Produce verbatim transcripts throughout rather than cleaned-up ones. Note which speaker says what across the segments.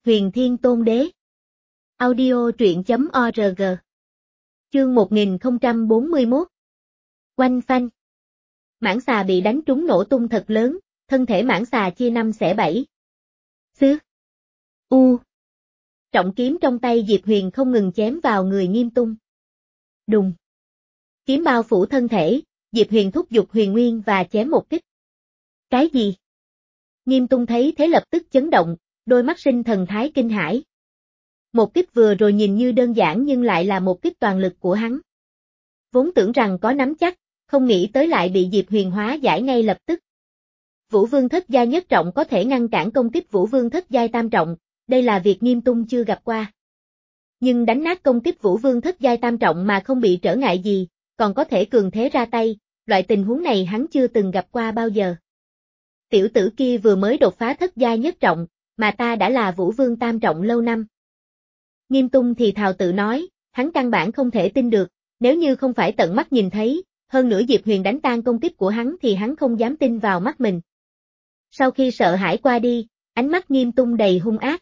Speaker 1: Huyền Thiên Tôn Đế. Audio truyện chấm org. Chương một nghìn không trăm bốn mươi mốt. Oanh phanh. Mãng xà bị đánh trúng nổ tung thật lớn, thân thể mãng xà chia năm xẻ bảy. Xứ. U. Trọng kiếm trong tay Diệp Huyền không ngừng chém vào người Nghiêm Tung. Đùng. Kiếm bao phủ thân thể, Diệp Huyền thúc giục huyền nguyên và chém một kích. Cái gì? Nghiêm Tung thấy thế lập tức chấn động, đôi mắt sinh thần thái kinh hãi. Một kích vừa rồi nhìn như đơn giản nhưng lại là một kích toàn lực của hắn. Vốn tưởng rằng có nắm chắc, không nghĩ tới lại bị Diệp Huyền hóa giải ngay lập tức. Vũ Vương thất giai nhất trọng có thể ngăn cản công kích Vũ Vương thất giai tam trọng, đây là việc Nghiêm Tung chưa gặp qua. Nhưng đánh nát công kích Vũ Vương thất giai tam trọng mà không bị trở ngại gì, còn có thể cường thế ra tay, loại tình huống này hắn chưa từng gặp qua bao giờ. Tiểu tử kia vừa mới đột phá thất giai nhất trọng, mà ta đã là Vũ Vương tam trọng lâu năm. Nghiêm Tung thì thào tự nói, hắn căn bản không thể tin được, nếu như không phải tận mắt nhìn thấy, hơn nữa Diệp Huyền đánh tan công kích của hắn thì hắn không dám tin vào mắt mình. Sau khi sợ hãi qua đi, ánh mắt Nghiêm Tung đầy hung ác.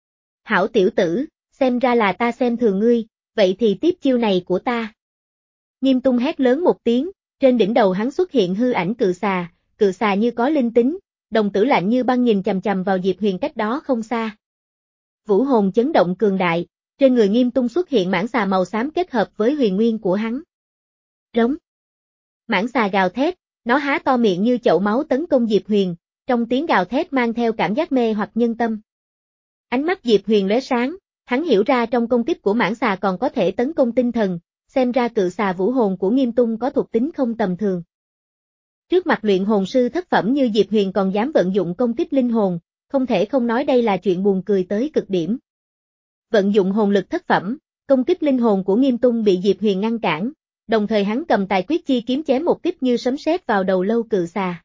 Speaker 1: Hảo tiểu tử, xem ra là ta xem thường ngươi, vậy thì tiếp chiêu này của ta. Nghiêm Tung hét lớn một tiếng, trên đỉnh đầu hắn xuất hiện hư ảnh cự xà, cự xà như có linh tính, đồng tử lạnh như băng nhìn chằm chằm vào Diệp Huyền cách đó không xa. Vũ hồn chấn động cường đại, trên người Nghiêm Tung xuất hiện mãng xà màu xám kết hợp với huyền nguyên của hắn. Rống. Mãng xà gào thét, nó há to miệng như chậu máu tấn công Diệp Huyền, trong tiếng gào thét mang theo cảm giác mê hoặc nhân tâm. Ánh mắt Diệp Huyền lóe sáng, hắn hiểu ra trong công kích của mãng xà còn có thể tấn công tinh thần, xem ra cự xà vũ hồn của Nghiêm Tung có thuộc tính không tầm thường. Trước mặt luyện hồn sư thất phẩm như Diệp Huyền còn dám vận dụng công kích linh hồn, không thể không nói đây là chuyện buồn cười tới cực điểm. Vận dụng hồn lực thất phẩm, công kích linh hồn của Nghiêm Tung bị Diệp Huyền ngăn cản, đồng thời hắn cầm tài quyết chi kiếm chém một kích như sấm sét vào đầu lâu cự xà.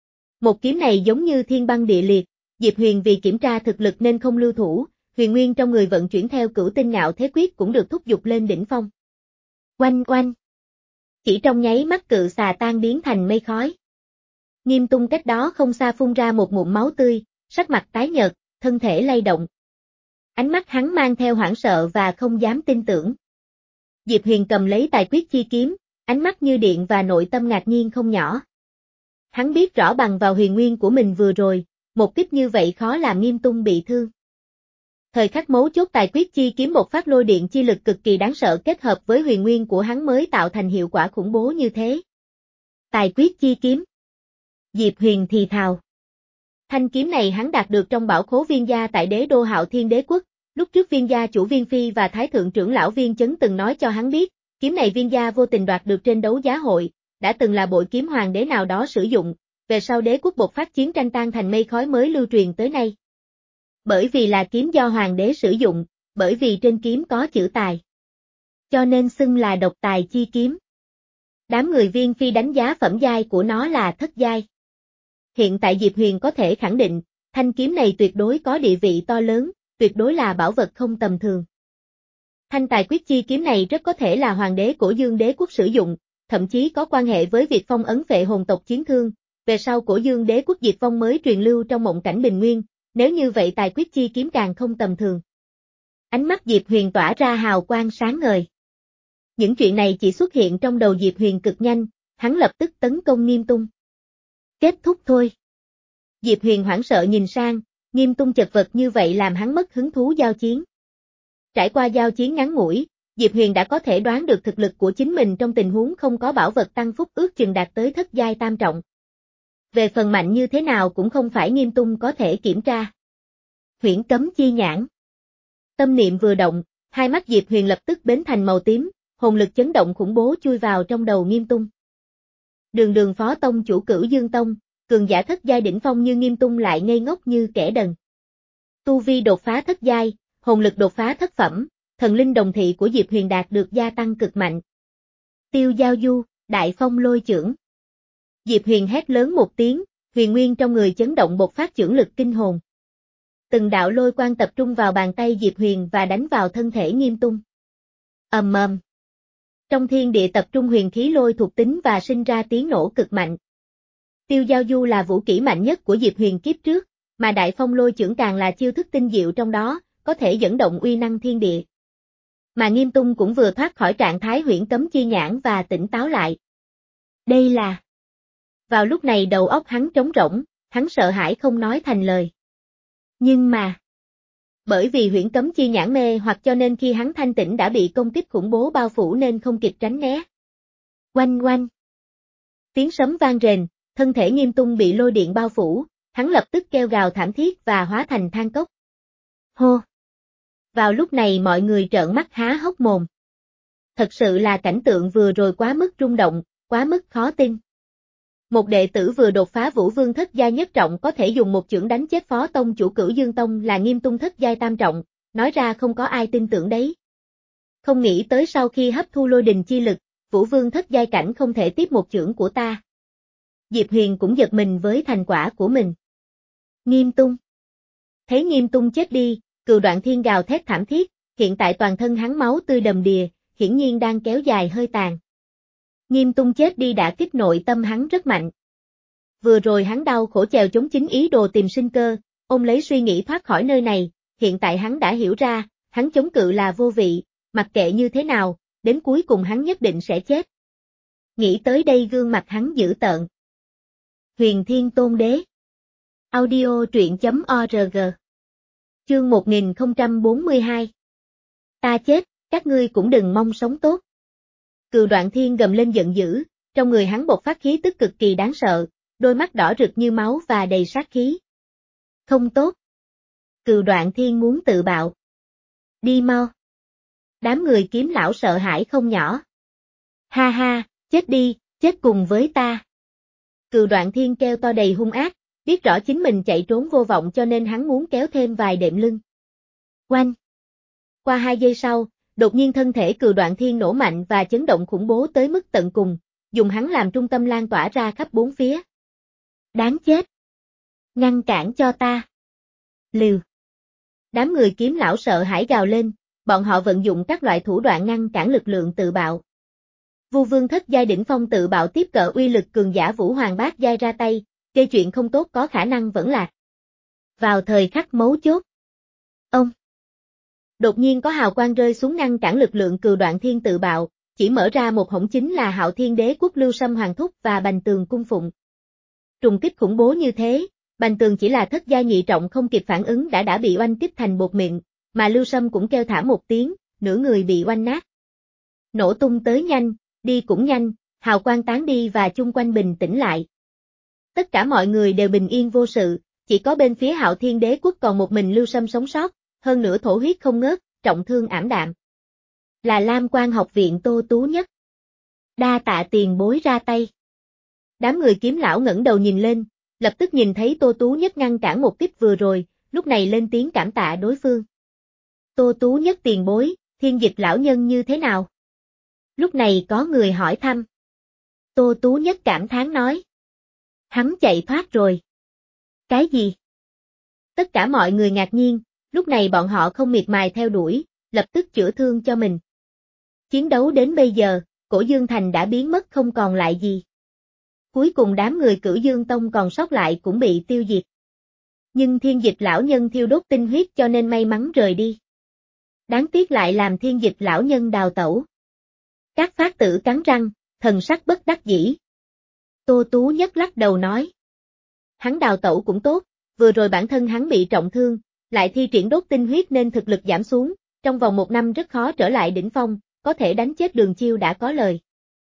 Speaker 1: Một kiếm này giống như thiên băng địa liệt, Diệp Huyền vì kiểm tra thực lực nên không lưu thủ, huyền nguyên trong người vận chuyển theo Cửu Tinh Ngạo Thế Quyết cũng được thúc giục lên đỉnh phong. Oanh oanh. Chỉ trong nháy mắt cự xà tan biến thành mây khói. Nghiêm Tung cách đó không xa phun ra một ngụm máu tươi, sắc mặt tái nhợt, thân thể lay động. Ánh mắt hắn mang theo hoảng sợ và không dám tin tưởng. Diệp Huyền cầm lấy tài quyết chi kiếm, ánh mắt như điện và nội tâm ngạc nhiên không nhỏ. Hắn biết rõ bằng vào huyền nguyên của mình vừa rồi, một kích như vậy khó làm Nghiêm Tung bị thương. Thời khắc mấu chốt tài quyết chi kiếm một phát lôi điện chi lực cực kỳ đáng sợ kết hợp với huyền nguyên của hắn mới tạo thành hiệu quả khủng bố như thế. Tài quyết chi kiếm. Diệp Huyền thì thào. Thanh kiếm này hắn đạt được trong bảo khố Viên gia tại đế đô Hạo Thiên Đế quốc, lúc trước Viên gia chủ Viên Phi và Thái thượng trưởng lão Viên Chấn từng nói cho hắn biết, kiếm này Viên gia vô tình đoạt được trên đấu giá hội, đã từng là bội kiếm hoàng đế nào đó sử dụng, về sau đế quốc bộc phát chiến tranh tan thành mây khói mới lưu truyền tới nay. Bởi vì là kiếm do hoàng đế sử dụng, bởi vì trên kiếm có chữ tài, cho nên xưng là độc tài chi kiếm. Đám người Viên Phi đánh giá phẩm giai của nó là thất giai. Hiện tại Diệp Huyền có thể khẳng định, thanh kiếm này tuyệt đối có địa vị to lớn, tuyệt đối là bảo vật không tầm thường. Thanh tài quyết chi kiếm này rất có thể là hoàng đế Cổ Dương Đế quốc sử dụng, thậm chí có quan hệ với việc phong ấn phệ hồn tộc chiến thương, về sau Cổ Dương Đế quốc diệt vong mới truyền lưu trong mộng cảnh bình nguyên, nếu như vậy tài quyết chi kiếm càng không tầm thường. Ánh mắt Diệp Huyền tỏa ra hào quang sáng ngời. Những chuyện này chỉ xuất hiện trong đầu Diệp Huyền cực nhanh, hắn lập tức tấn công Nghiêm Tung. Kết thúc thôi. Diệp Huyền hoảng sợ nhìn sang, Nghiêm Tung chật vật như vậy làm hắn mất hứng thú giao chiến. Trải qua giao chiến ngắn ngủi, Diệp Huyền đã có thể đoán được thực lực của chính mình trong tình huống không có bảo vật tăng phúc ước chừng đạt tới thất giai tam trọng. Về phần mạnh như thế nào cũng không phải Nghiêm Tung có thể kiểm tra. Huyễn cấm chi nhãn. Tâm niệm vừa động, hai mắt Diệp Huyền lập tức bến thành màu tím, hồn lực chấn động khủng bố chui vào trong đầu Nghiêm Tung. Đường đường phó tông chủ Cửu Dương Tông, cường giả thất giai đỉnh phong như Nghiêm Tung lại ngây ngốc như kẻ đần. Tu vi đột phá thất giai, hồn lực đột phá thất phẩm, thần linh đồng thị của Diệp Huyền đạt được gia tăng cực mạnh. Tiêu giao du, đại phong lôi chưởng. Diệp Huyền hét lớn một tiếng, huyền nguyên trong người chấn động bộc phát chưởng lực kinh hồn. Từng đạo lôi quang tập trung vào bàn tay Diệp Huyền và đánh vào thân thể Nghiêm Tung. Ầm ầm. Trong thiên địa tập trung huyền khí lôi thuộc tính và sinh ra tiếng nổ cực mạnh. Tiêu giao du là vũ kỹ mạnh nhất của Diệp Huyền kiếp trước, mà Đại Phong Lôi Chưởng càng là chiêu thức tinh diệu trong đó, có thể dẫn động uy năng thiên địa. Mà Nghiêm Tung cũng vừa thoát khỏi trạng thái huyễn cấm chi nhãn và tỉnh táo lại. Đây là... Vào lúc này đầu óc hắn trống rỗng, hắn sợ hãi không nói thành lời. Nhưng mà... Bởi vì huyễn cấm chi nhãn mê hoặc cho nên khi hắn thanh tỉnh đã bị công kích khủng bố bao phủ nên không kịp tránh né. Oanh oanh. Tiếng sấm vang rền, thân thể Nghiêm Tung bị lôi điện bao phủ, hắn lập tức kêu gào thảm thiết và hóa thành than cốc. Hô! Vào lúc này mọi người trợn mắt há hốc mồm. Thật sự là cảnh tượng vừa rồi quá mức rung động, quá mức khó tin. Một đệ tử vừa đột phá Vũ Vương thất giai nhất trọng có thể dùng một chưởng đánh chết phó tông chủ Cửu Dương Tông là Nghiêm Tung thất giai tam trọng, nói ra không có ai tin tưởng đấy. Không nghĩ tới sau khi hấp thu lôi đình chi lực, Vũ Vương thất giai cảnh không thể tiếp một chưởng của ta. Diệp Huyền cũng giật mình với thành quả của mình. Nghiêm Tung. Thấy Nghiêm Tung chết đi, Cừu Đoạn Thiên gào thét thảm thiết, hiện tại toàn thân hắn máu tươi đầm đìa, hiển nhiên đang kéo dài hơi tàn. Nghiêm Tung chết đi đã kích nội tâm hắn rất mạnh. Vừa rồi hắn đau khổ chèo chống chính ý đồ tìm sinh cơ, ôm lấy suy nghĩ thoát khỏi nơi này, hiện tại hắn đã hiểu ra, hắn chống cự là vô vị, mặc kệ như thế nào, đến cuối cùng hắn nhất định sẽ chết. Nghĩ tới đây gương mặt hắn dữ tợn. Huyền Thiên Tôn Đế. Audio truyện chấm org. Chương một nghìn không trăm bốn mươi hai. Ta chết, các ngươi cũng đừng mong sống tốt. Cừu Đoạn Thiên gầm lên giận dữ, trong người hắn bộc phát khí tức cực kỳ đáng sợ, đôi mắt đỏ rực như máu và đầy sát khí. Không tốt. Cừu Đoạn Thiên muốn tự bạo. Đi mau. Đám người Kiếm lão sợ hãi không nhỏ. Ha ha, chết đi, chết cùng với ta. Cừu Đoạn Thiên kêu to đầy hung ác, biết rõ chính mình chạy trốn vô vọng cho nên hắn muốn kéo thêm vài đệm lưng. Oanh. Qua hai giây sau, đột nhiên thân thể Cừu Đoạn Thiên nổ mạnh và chấn động khủng bố tới mức tận cùng, dùng hắn làm trung tâm lan tỏa ra khắp bốn phía. Đáng chết. Ngăn cản cho ta. Liều. Đám người Kiếm lão sợ hãi gào lên, bọn họ vận dụng các loại thủ đoạn ngăn cản lực lượng tự bạo. Vu Vương thất giai đỉnh phong tự bạo tiếp cận uy lực cường giả Vũ Hoàng bát giai ra tay, gây chuyện không tốt có khả năng vẫn lạc. Vào thời khắc mấu chốt. Ông. Đột nhiên có hào quang rơi xuống ngăn cản lực lượng Cừu Đoạn Thiên tự bạo, chỉ mở ra một hổng chính là Hạo Thiên Đế Quốc Lưu Sâm Hoàng Thúc và Bành Tường cung phụng. Trùng kích khủng bố như thế, Bành Tường chỉ là thất giai nhị trọng không kịp phản ứng đã đã bị oanh kích thành bột mịn, mà Lưu Sâm cũng kêu thảm một tiếng, nửa người bị oanh nát. Nổ tung tới nhanh, đi cũng nhanh, hào quang tán đi và chung quanh bình tĩnh lại. Tất cả mọi người đều bình yên vô sự, chỉ có bên phía Hạo Thiên Đế Quốc còn một mình Lưu Sâm sống sót, hơn nữa thổ huyết không ngớt, trọng thương ảm đạm. Là Lam Quan học viện Tô Tú Nhất. Đa tạ tiền bối ra tay. Đám người Kiếm lão ngẩng đầu nhìn lên, lập tức nhìn thấy Tô Tú Nhất ngăn cản một kích vừa rồi, lúc này lên tiếng cảm tạ đối phương. Tô Tú Nhất tiền bối, Thiên Dịch lão nhân như thế nào? Lúc này có người hỏi thăm. Tô Tú Nhất cảm thán nói. Hắn chạy thoát rồi. Cái gì? Tất cả mọi người ngạc nhiên, lúc này bọn họ không miệt mài theo đuổi, lập tức chữa thương cho mình. Chiến đấu đến bây giờ, Cổ Dương Thành đã biến mất không còn lại gì. Cuối cùng đám người Cửu Dương Tông còn sót lại cũng bị tiêu diệt. Nhưng Thiên Dịch lão nhân thiêu đốt tinh huyết cho nên may mắn rời đi. Đáng tiếc lại làm Thiên Dịch lão nhân đào tẩu. Các phát tử cắn răng, thần sắc bất đắc dĩ. Tô Tú Nhất lắc đầu nói. Hắn đào tẩu cũng tốt, vừa rồi bản thân hắn bị trọng thương, lại thi triển đốt tinh huyết nên thực lực giảm xuống, trong vòng một năm rất khó trở lại đỉnh phong, có thể đánh chết Đường Chiêu đã có lời.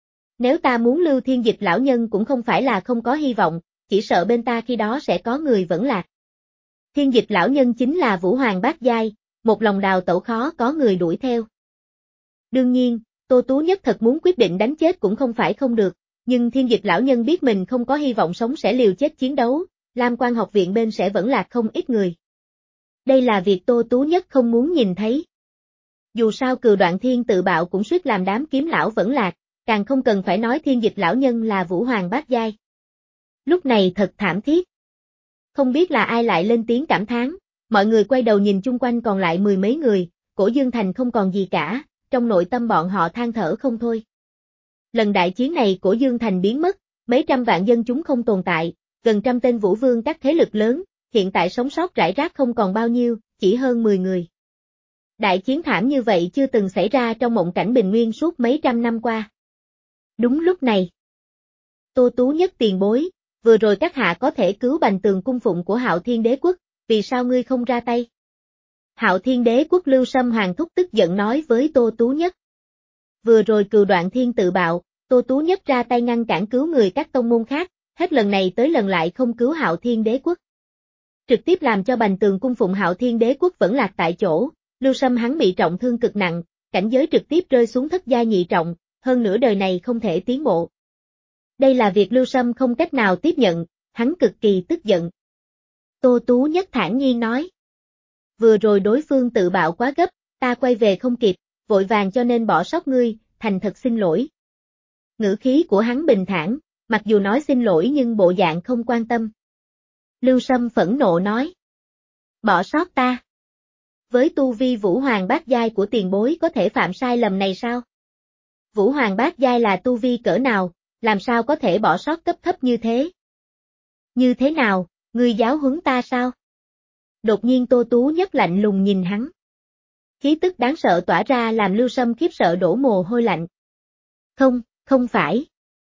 Speaker 1: Nếu ta muốn lưu Thiên Dịch lão nhân cũng không phải là không có hy vọng, chỉ sợ bên ta khi đó sẽ có người vẫn lạc. Thiên Dịch lão nhân chính là Vũ Hoàng bát giai, một lòng đào tẩu khó có người đuổi theo. Đương nhiên, Tô Tú Nhất thật muốn quyết định đánh chết cũng không phải không được, nhưng Thiên Dịch lão nhân biết mình không có hy vọng sống sẽ liều chết chiến đấu, Lam Quan học viện bên sẽ vẫn lạc không ít người. Đây là việc Tô Tú Nhất không muốn nhìn thấy. Dù sao Cừu Đoạn Thiên tự bạo cũng suýt làm đám Kiếm lão vẫn lạc, càng không cần phải nói Thiên Dịch lão nhân là Vũ Hoàng bát giai. Lúc này thật thảm thiết. Không biết là ai lại lên tiếng cảm thán, mọi người quay đầu nhìn chung quanh còn lại mười mấy người, Cổ Dương Thành không còn gì cả, trong nội tâm bọn họ than thở không thôi. Lần đại chiến này Cổ Dương Thành biến mất, mấy trăm vạn dân chúng không tồn tại, gần trăm tên vũ vương các thế lực lớn, hiện tại sống sót rải rác không còn bao nhiêu, chỉ hơn mười người. Đại chiến thảm như vậy chưa từng xảy ra trong mộng cảnh bình nguyên suốt mấy trăm năm qua. Đúng lúc này, Tô Tú Nhất tiền bối, vừa rồi các hạ có thể cứu Bành Tường cung phụng của Hạo Thiên Đế quốc, vì sao ngươi không ra tay? Hạo Thiên Đế quốc Lưu Sâm Hoàng thúc tức giận nói với Tô Tú Nhất. Vừa rồi Cừu Đoạn Thiên tự bạo, Tô Tú Nhất ra tay ngăn cản cứu người các tông môn khác, hết lần này tới lần lại không cứu Hạo Thiên Đế quốc. Trực tiếp làm cho Bành Tường cung phụng Hạo Thiên Đế quốc vẫn lạc tại chỗ, Lưu Sâm hắn bị trọng thương cực nặng, cảnh giới trực tiếp rơi xuống thất giai nhị trọng, hơn nửa đời này không thể tiến bộ. Đây là việc Lưu Sâm không cách nào tiếp nhận, hắn cực kỳ tức giận. Tô Tú Nhất thản nhiên nói. Vừa rồi đối phương tự bạo quá gấp, ta quay về không kịp, vội vàng cho nên bỏ sót ngươi, thành thật xin lỗi. Ngữ khí của hắn bình thản, mặc dù nói xin lỗi nhưng bộ dạng không quan tâm. Lưu Sâm phẫn nộ nói. Bỏ sót ta. Với tu vi Vũ Hoàng bát giai của tiền bối có thể phạm sai lầm này sao? Vũ Hoàng bát giai là tu vi cỡ nào, làm sao có thể bỏ sót cấp thấp như thế? Như thế nào, ngươi giáo huấn ta sao? Đột nhiên Tô Tú Nhất lạnh lùng nhìn hắn. Khí tức đáng sợ tỏa ra làm Lưu Sâm khiếp sợ đổ mồ hôi lạnh. Không, không phải.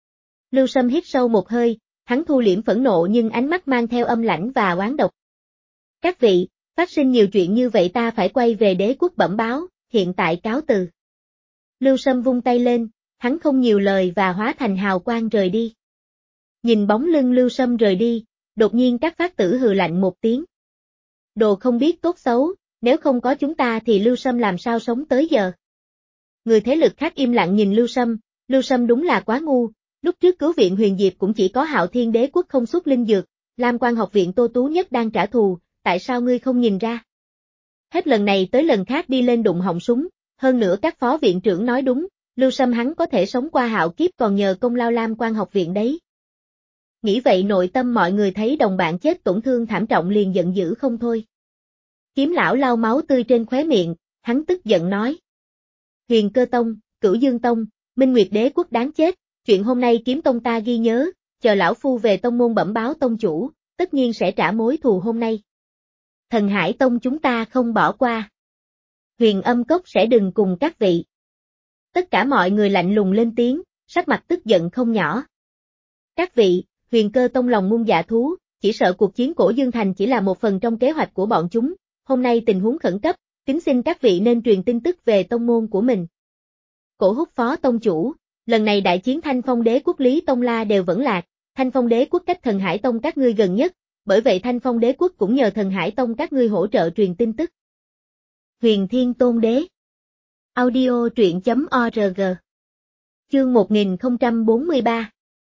Speaker 1: Lưu Sâm hít sâu một hơi, hắn thu liễm phẫn nộ nhưng ánh mắt mang theo âm lãnh và oán độc. Các vị, phát sinh nhiều chuyện như vậy ta phải quay về đế quốc bẩm báo, hiện tại cáo từ. Lưu Sâm vung tay lên, hắn không nhiều lời và hóa thành hào quang rời đi. Nhìn bóng lưng Lưu Sâm rời đi, đột nhiên các phát tử hừ lạnh một tiếng. Đồ không biết tốt xấu, nếu không có chúng ta thì Lưu Sâm làm sao sống tới giờ. Người thế lực khác im lặng nhìn Lưu Sâm, Lưu Sâm đúng là quá ngu, lúc trước cứu viện Huyền Diệp cũng chỉ có Hạo Thiên Đế quốc không xuất linh dược, Lam Quan học viện Tô Tú Nhất đang trả thù, tại sao ngươi không nhìn ra? Hết lần này tới lần khác đi lên đụng họng súng, hơn nữa các phó viện trưởng nói đúng, Lưu Sâm hắn có thể sống qua hạo kiếp còn nhờ công lao Lam Quan học viện đấy. Nghĩ vậy nội tâm mọi người thấy đồng bạn chết tổn thương thảm trọng liền giận dữ không thôi. Kiếm lão lau máu tươi trên khóe miệng, hắn tức giận nói. Huyền Cơ Tông, Cửu Dương Tông, Minh Nguyệt Đế quốc đáng chết, chuyện hôm nay Kiếm Tông ta ghi nhớ, chờ lão phu về tông môn bẩm báo tông chủ, tất nhiên sẽ trả mối thù hôm nay. Thần Hải Tông chúng ta không bỏ qua. Huyền Âm Cốc sẽ đừng cùng các vị. Tất cả mọi người lạnh lùng lên tiếng, sắc mặt tức giận không nhỏ. Các vị, Huyền Cơ Tông lòng muôn dạ thú, chỉ sợ cuộc chiến Cổ Dương Thành chỉ là một phần trong kế hoạch của bọn chúng, hôm nay tình huống khẩn cấp, kính xin các vị nên truyền tin tức về tông môn của mình. Cổ Húc phó tông chủ, lần này đại chiến Thanh Phong Đế quốc Lý Tông La đều vẫn lạc, Thanh Phong Đế quốc cách Thần Hải Tông các ngươi gần nhất, bởi vậy Thanh Phong Đế quốc cũng nhờ Thần Hải Tông các ngươi hỗ trợ truyền tin tức. Huyền Thiên Tôn Đế. Audio truyện chấm org. Chương một nghìn không trăm bốn mươi ba.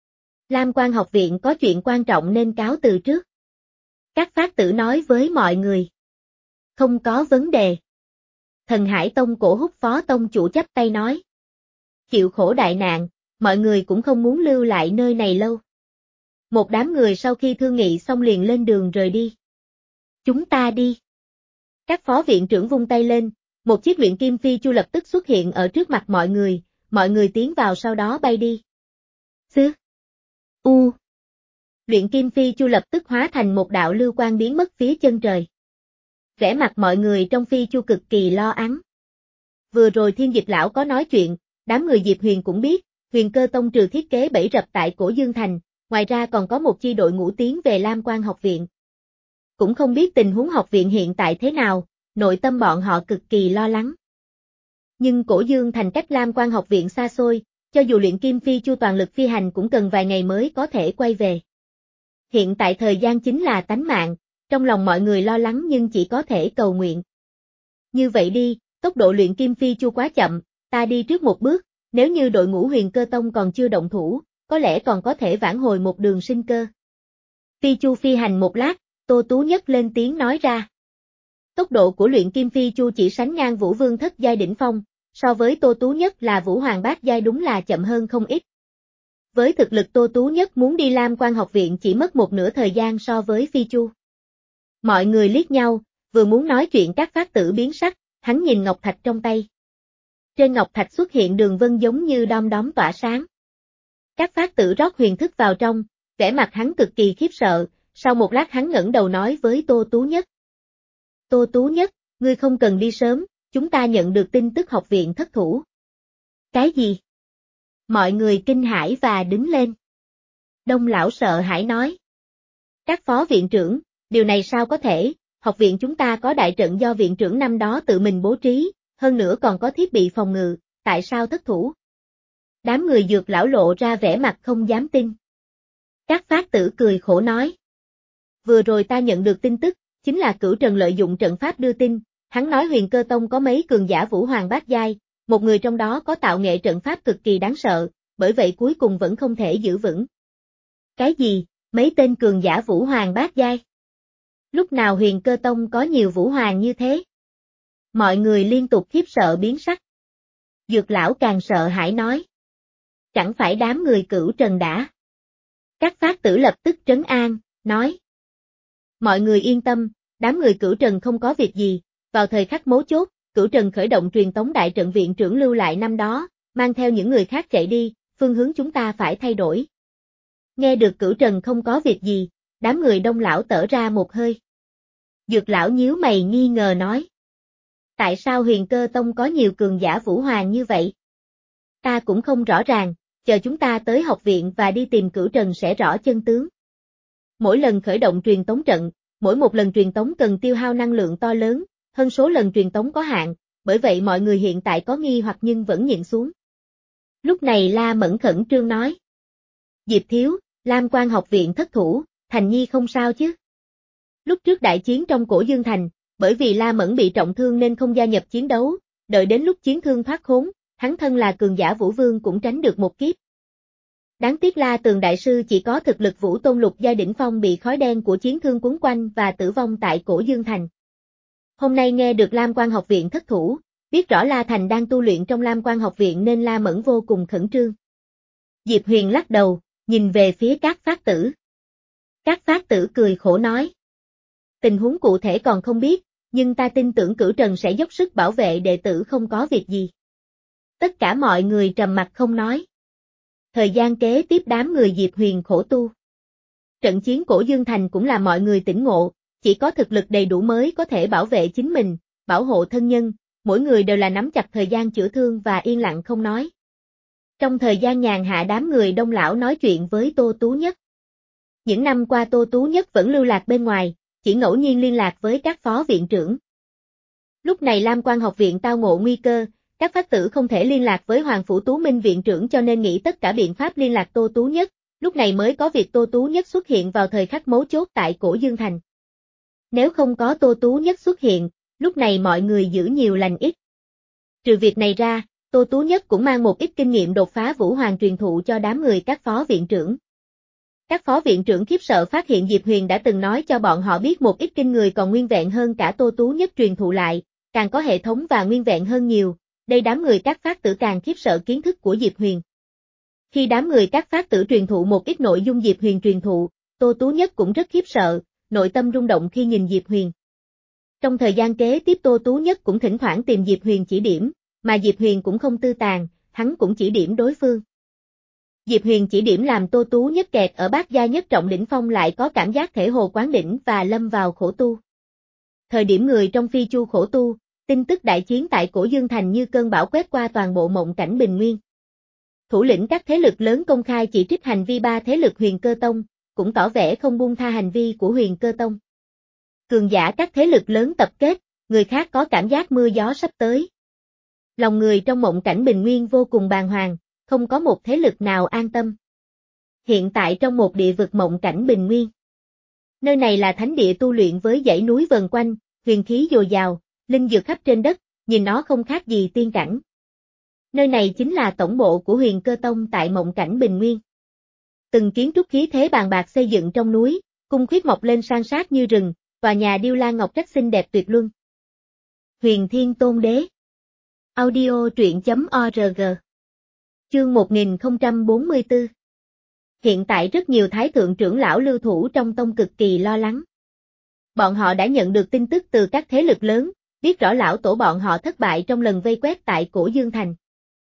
Speaker 1: Lam Quan học viện có chuyện quan trọng nên cáo từ trước. Các phát tử nói với mọi người. Không có vấn đề. Thần Hải Tông Cổ Húc phó tông chủ chắp tay nói. Chịu khổ đại nạn, mọi người cũng không muốn lưu lại nơi này lâu. Một đám người sau khi thương nghị xong liền lên đường rời đi. Chúng ta đi. Các phó viện trưởng vung tay lên, một chiếc luyện kim phi chu lập tức xuất hiện ở trước mặt mọi người, mọi người tiến vào sau đó bay đi. Xứ. U. Luyện kim phi chu lập tức hóa thành một đạo lưu quang biến mất phía chân trời. Vẻ mặt mọi người trong phi chu cực kỳ lo ắng. Vừa rồi Thiên Dịch lão có nói chuyện, đám người Diệp Huyền cũng biết, Huyền Cơ Tông trừ thiết kế bẫy rập tại Cổ Dương Thành, ngoài ra còn có một chi đội ngũ tiến về Lam Quan học viện. Cũng không biết tình huống học viện hiện tại thế nào, nội tâm bọn họ cực kỳ lo lắng. Nhưng Cổ Dương Thành cách Lam Quan học viện xa xôi, cho dù luyện kim phi chu toàn lực phi hành cũng cần vài ngày mới có thể quay về. Hiện tại thời gian chính là tánh mạng, trong lòng mọi người lo lắng nhưng chỉ có thể cầu nguyện. Như vậy đi, tốc độ luyện kim phi chu quá chậm, ta đi trước một bước, nếu như đội ngũ Huyền Cơ Tông còn chưa động thủ, có lẽ còn có thể vãn hồi một đường sinh cơ. Phi chu phi hành một lát, Tô Tú Nhất lên tiếng nói ra. Tốc độ của luyện kim phi chu chỉ sánh ngang Vũ Vương thất giai đỉnh phong, so với Tô Tú Nhất là Vũ Hoàng bát giai đúng là chậm hơn không ít. Với thực lực Tô Tú Nhất muốn đi Lam Quan học viện chỉ mất một nửa thời gian so với phi chu. Mọi người liếc nhau, vừa muốn nói chuyện các phát tử biến sắc, hắn nhìn ngọc thạch trong tay. Trên ngọc thạch xuất hiện đường vân giống như đom đóm tỏa sáng. Các phát tử rót huyền thức vào trong, vẻ mặt hắn cực kỳ khiếp sợ, Sau một lát hắn ngẩng đầu nói với Tô Tú Nhất. Tô Tú Nhất, ngươi không cần đi sớm, chúng ta nhận được tin tức học viện thất thủ. Cái gì? Mọi người kinh hãi và đứng lên. Đông lão sợ hãi nói. Các phó viện trưởng, điều này sao có thể, học viện chúng ta có đại trận do viện trưởng năm đó tự mình bố trí, hơn nữa còn có thiết bị phòng ngự, tại sao thất thủ? Đám người Dược lão lộ ra vẻ mặt không dám tin. Các phát tử cười khổ nói. Vừa rồi ta nhận được tin tức, chính là Cửu Trần lợi dụng trận pháp đưa tin, hắn nói Huyền Cơ Tông có mấy cường giả vũ hoàng bát giai, một người trong đó có tạo nghệ trận pháp cực kỳ đáng sợ, bởi vậy cuối cùng vẫn không thể giữ vững. Cái gì, mấy tên cường giả vũ hoàng bát giai? Lúc nào Huyền Cơ Tông có nhiều vũ hoàng như thế? Mọi người liên tục khiếp sợ biến sắc. Dược lão càng sợ hãi nói. Chẳng phải đám người Cửu Trần đã. Các phát tử lập tức trấn an, nói. Mọi người yên tâm, đám người Cửu Trần không có việc gì, vào thời khắc mấu chốt, Cửu Trần khởi động truyền tống đại trận viện trưởng lưu lại năm đó, mang theo những người khác chạy đi, phương hướng chúng ta phải thay đổi. Nghe được Cửu Trần không có việc gì, đám người Đông lão tở ra một hơi. Dược lão nhíu mày nghi ngờ nói. Tại sao Huyền Cơ Tông có nhiều cường giả vũ hoàng như vậy? Ta cũng không rõ ràng, chờ chúng ta tới học viện và đi tìm Cửu Trần sẽ rõ chân tướng. Mỗi lần khởi động truyền tống trận, mỗi một lần truyền tống cần tiêu hao năng lượng to lớn, hơn số lần truyền tống có hạn, bởi vậy mọi người hiện tại có nghi hoặc nhưng vẫn nhịn xuống. Lúc này La Mẫn khẩn trương nói. Diệp Thiếu, Lam Quan học viện thất thủ, Thành Nhi không sao chứ? Lúc trước đại chiến trong Cổ Dương Thành, bởi vì La Mẫn bị trọng thương nên không gia nhập chiến đấu, đợi đến lúc chiến thương thoát khốn, hắn thân là cường giả Vũ Vương cũng tránh được một kiếp. Đáng tiếc La Tường Đại Sư chỉ có thực lực Vũ Tôn lục giai đỉnh phong bị khói đen của chiến thương cuốn quanh và tử vong tại Cổ Dương Thành. Hôm nay nghe được Lam Quan học viện thất thủ, biết rõ La Thành đang tu luyện trong Lam Quan học viện nên La Mẫn vô cùng khẩn trương. Diệp Huyền lắc đầu, nhìn về phía các phát tử. Các phát tử cười khổ nói. Tình huống cụ thể còn không biết, nhưng ta tin tưởng Cửu Trần sẽ dốc sức bảo vệ đệ tử không có việc gì. Tất cả mọi người trầm mặt không nói. Thời gian kế tiếp đám người Diệp Huyền khổ tu. Trận chiến Cổ Dương Thành cũng là mọi người tỉnh ngộ, chỉ có thực lực đầy đủ mới có thể bảo vệ chính mình, bảo hộ thân nhân, mỗi người đều là nắm chặt thời gian chữa thương và yên lặng không nói. Trong thời gian nhàn hạ đám người Đông lão nói chuyện với Tô Tú Nhất. Những năm qua Tô Tú Nhất vẫn lưu lạc bên ngoài, chỉ ngẫu nhiên liên lạc với các phó viện trưởng. Lúc này Lam Quan học viện tao ngộ nguy cơ, các phát tử không thể liên lạc với Hoàng Phủ Tú Minh viện trưởng cho nên nghĩ tất cả biện pháp liên lạc Tô Tú Nhất, lúc này mới có việc Tô Tú Nhất xuất hiện vào thời khắc mấu chốt tại Cổ Dương Thành. Nếu không có Tô Tú Nhất xuất hiện, lúc này mọi người giữ nhiều lành ít. Trừ việc này ra, Tô Tú Nhất cũng mang một ít kinh nghiệm đột phá Vũ Hoàng truyền thụ cho đám người các phó viện trưởng. Các phó viện trưởng khiếp sợ phát hiện Diệp Huyền đã từng nói cho bọn họ biết một ít kinh người còn nguyên vẹn hơn cả Tô Tú Nhất truyền thụ lại, càng có hệ thống và nguyên vẹn hơn nhiều, đây đám người các phát tử càng khiếp sợ kiến thức của Diệp Huyền. Khi đám người các phát tử truyền thụ một ít nội dung Diệp Huyền truyền thụ, Tô Tú Nhất cũng rất khiếp sợ, nội tâm rung động khi nhìn Diệp Huyền. Trong thời gian kế tiếp Tô Tú Nhất cũng thỉnh thoảng tìm Diệp Huyền chỉ điểm, mà Diệp Huyền cũng không tư tàn, hắn cũng chỉ điểm đối phương. Diệp Huyền chỉ điểm làm Tô Tú Nhất kẹt ở bát giai nhất trọng đỉnh phong lại có cảm giác thể hồ quán đỉnh và lâm vào khổ tu. Thời điểm người trong phi chu khổ tu, tin tức đại chiến tại Cổ Dương Thành như cơn bão quét qua toàn bộ mộng cảnh bình nguyên. Thủ lĩnh các thế lực lớn công khai chỉ trích hành vi ba thế lực Huyền Cơ Tông, cũng tỏ vẻ không buông tha hành vi của Huyền Cơ Tông. Cường giả các thế lực lớn tập kết, người khác có cảm giác mưa gió sắp tới. Lòng người trong mộng cảnh bình nguyên vô cùng bàng hoàng, không có một thế lực nào an tâm. Hiện tại trong một địa vực mộng cảnh bình nguyên. Nơi này là thánh địa tu luyện với dãy núi vần quanh, huyền khí dồi dào, linh dược khắp trên đất, nhìn nó không khác gì tiên cảnh. Nơi này chính là tổng bộ của Huyền Cơ Tông tại mộng cảnh bình nguyên. Từng kiến trúc khí thế bàn bạc xây dựng trong núi, cung khuyết mọc lên san sát như rừng, tòa nhà điêu lan ngọc trách xinh đẹp tuyệt luân. Huyền Thiên Tôn Đế. Audio truyện chấm org. Chương một nghìn không trăm bốn mươi tư. Hiện tại rất nhiều thái thượng trưởng lão lưu thủ trong tông cực kỳ lo lắng. Bọn họ đã nhận được tin tức từ các thế lực lớn, biết rõ lão tổ bọn họ thất bại trong lần vây quét tại Cổ Dương Thành.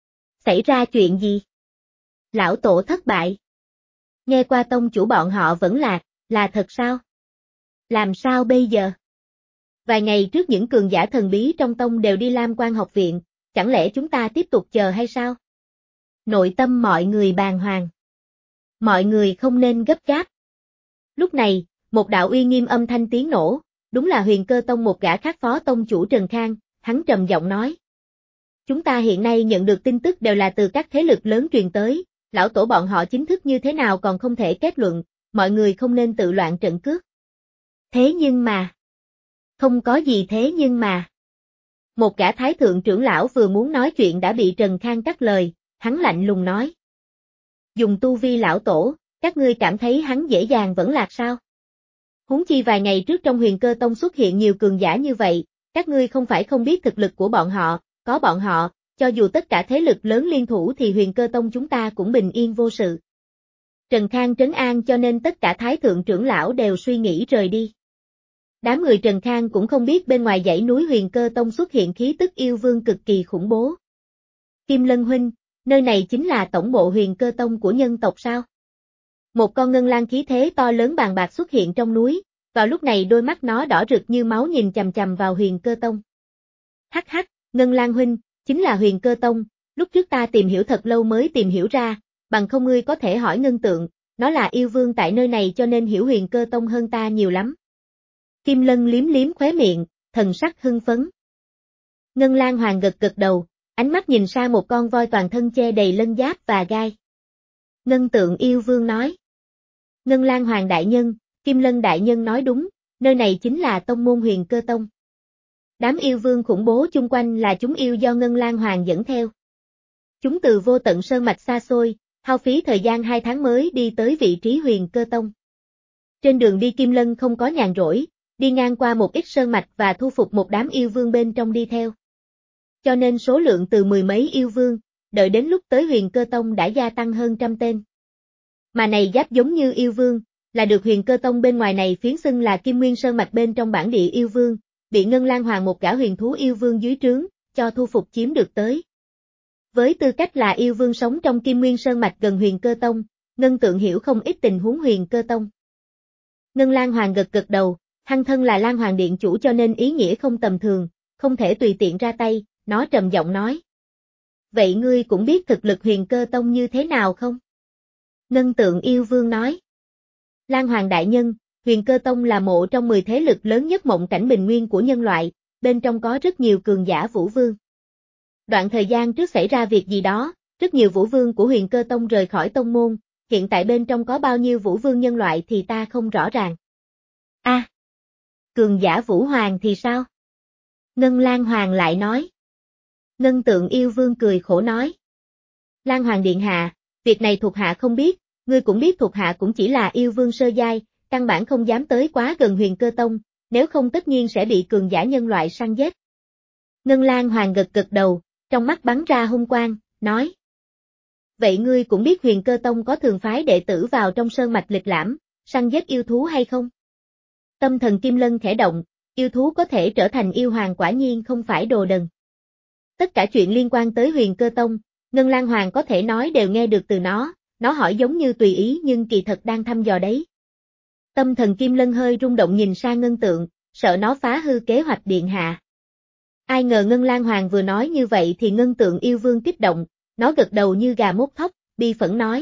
Speaker 1: Xảy ra chuyện gì? Lão tổ thất bại. Nghe qua tông chủ bọn họ vẫn lạc, là thật sao? Làm sao bây giờ? Vài ngày trước những cường giả thần bí trong tông đều đi Lam Quan học viện, chẳng lẽ chúng ta tiếp tục chờ hay sao? Nội tâm mọi người bàng hoàng. Mọi người không nên gấp gáp. Lúc này, một đạo uy nghiêm âm thanh tiếng nổ, đúng là Huyền Cơ Tông một gã khác phó tông chủ Trần Khang, hắn trầm giọng nói. Chúng ta hiện nay nhận được tin tức đều là từ các thế lực lớn truyền tới, lão tổ bọn họ chính thức như thế nào còn không thể kết luận, mọi người không nên tự loạn trận cước. Thế nhưng mà... Không có gì thế nhưng mà... Một gã thái thượng trưởng lão vừa muốn nói chuyện đã bị Trần Khang cắt lời, hắn lạnh lùng nói. Dùng tu vi lão tổ, các ngươi cảm thấy hắn dễ dàng vẫn lạc sao? Huống chi vài ngày trước trong Huyền Cơ Tông xuất hiện nhiều cường giả như vậy, các ngươi không phải không biết thực lực của bọn họ, có bọn họ, cho dù tất cả thế lực lớn liên thủ thì Huyền Cơ Tông chúng ta cũng bình yên vô sự. Trần Khang trấn an cho nên tất cả thái thượng trưởng lão đều suy nghĩ rời đi. Đám người Trần Khang cũng không biết bên ngoài dãy núi Huyền Cơ Tông xuất hiện khí tức yêu vương cực kỳ khủng bố. Kim Lân huynh, nơi này chính là tổng bộ Huyền Cơ Tông của nhân tộc sao? Một con ngân lang khí thế to lớn bàn bạc xuất hiện trong núi, vào lúc này đôi mắt nó đỏ rực như máu nhìn chằm chằm vào Huyền Cơ Tông. Hắc hắc, Ngân Lang huynh, chính là Huyền Cơ Tông, lúc trước ta tìm hiểu thật lâu mới tìm hiểu ra, bằng không ngươi có thể hỏi Ngân Tượng, nó là yêu vương tại nơi này cho nên hiểu Huyền Cơ Tông hơn ta nhiều lắm. Kim Lân liếm liếm khóe miệng, thần sắc hưng phấn. Ngân Lang Hoàng gật gật đầu, ánh mắt nhìn sang một con voi toàn thân che đầy lân giáp và gai. Ngân Tượng yêu vương nói. Ngân Lang Hoàng đại nhân, Kim Lân đại nhân nói đúng, nơi này chính là tông môn Huyền Cơ Tông. Đám yêu vương khủng bố chung quanh là chúng yêu do Ngân Lang Hoàng dẫn theo. Chúng từ vô tận sơn mạch xa xôi, hao phí thời gian hai tháng mới đi tới vị trí Huyền Cơ Tông. Trên đường đi Kim Lân không có nhàn rỗi, đi ngang qua một ít sơn mạch và thu phục một đám yêu vương bên trong đi theo. Cho nên số lượng từ mười mấy yêu vương, đợi đến lúc tới Huyền Cơ Tông đã gia tăng hơn trăm tên. Mà này giáp giống như yêu vương, là được Huyền Cơ Tông bên ngoài này phiến xưng là Kim Nguyên Sơn Mạch bên trong bản địa yêu vương, bị Ngân Lang Hoàng một gã huyền thú yêu vương dưới trướng, cho thu phục chiếm được tới. Với tư cách là yêu vương sống trong Kim Nguyên Sơn Mạch gần Huyền Cơ Tông, Ngân Tượng hiểu không ít tình huống Huyền Cơ Tông. Ngân Lang Hoàng gật gật đầu, hắn thân là Lang Hoàng Điện chủ cho nên ý nghĩa không tầm thường, không thể tùy tiện ra tay, nó trầm giọng nói. Vậy ngươi cũng biết thực lực Huyền Cơ Tông như thế nào không? Ngân Tượng yêu vương nói. Lang Hoàng đại nhân, Huyền Cơ Tông là mộ trong mười thế lực lớn nhất mộng cảnh bình nguyên của nhân loại, bên trong có rất nhiều cường giả vũ vương. Đoạn thời gian trước xảy ra việc gì đó, rất nhiều vũ vương của Huyền Cơ Tông rời khỏi tông môn, hiện tại bên trong có bao nhiêu vũ vương nhân loại thì ta không rõ ràng. A, à, cường giả vũ hoàng thì sao? Ngân Lang Hoàng lại nói. Ngân Tượng yêu vương cười khổ nói. Lang Hoàng điện hạ, việc này thuộc hạ không biết, ngươi cũng biết thuộc hạ cũng chỉ là yêu vương sơ giai, căn bản không dám tới quá gần Huyền Cơ Tông, nếu không tất nhiên sẽ bị cường giả nhân loại săn giết. Ngân Lang Hoàng gật gật đầu, trong mắt bắn ra hung quang, nói. Vậy ngươi cũng biết Huyền Cơ Tông có thường phái đệ tử vào trong sơn mạch lịch lãm, săn giết yêu thú hay không? Tâm thần Kim Lân khẽ động, yêu thú có thể trở thành yêu hoàng quả nhiên không phải đồ đần. Tất cả chuyện liên quan tới Huyền Cơ Tông, Ngân Lang Hoàng có thể nói đều nghe được từ nó, nó hỏi giống như tùy ý nhưng kỳ thật đang thăm dò đấy. Tâm thần Kim Lân hơi rung động nhìn sang Ngân Tượng, sợ nó phá hư kế hoạch điện hạ. Ai ngờ Ngân Lang Hoàng vừa nói như vậy thì Ngân Tượng yêu vương kích động, nó gật đầu như gà mốt thóc, bi phẫn nói.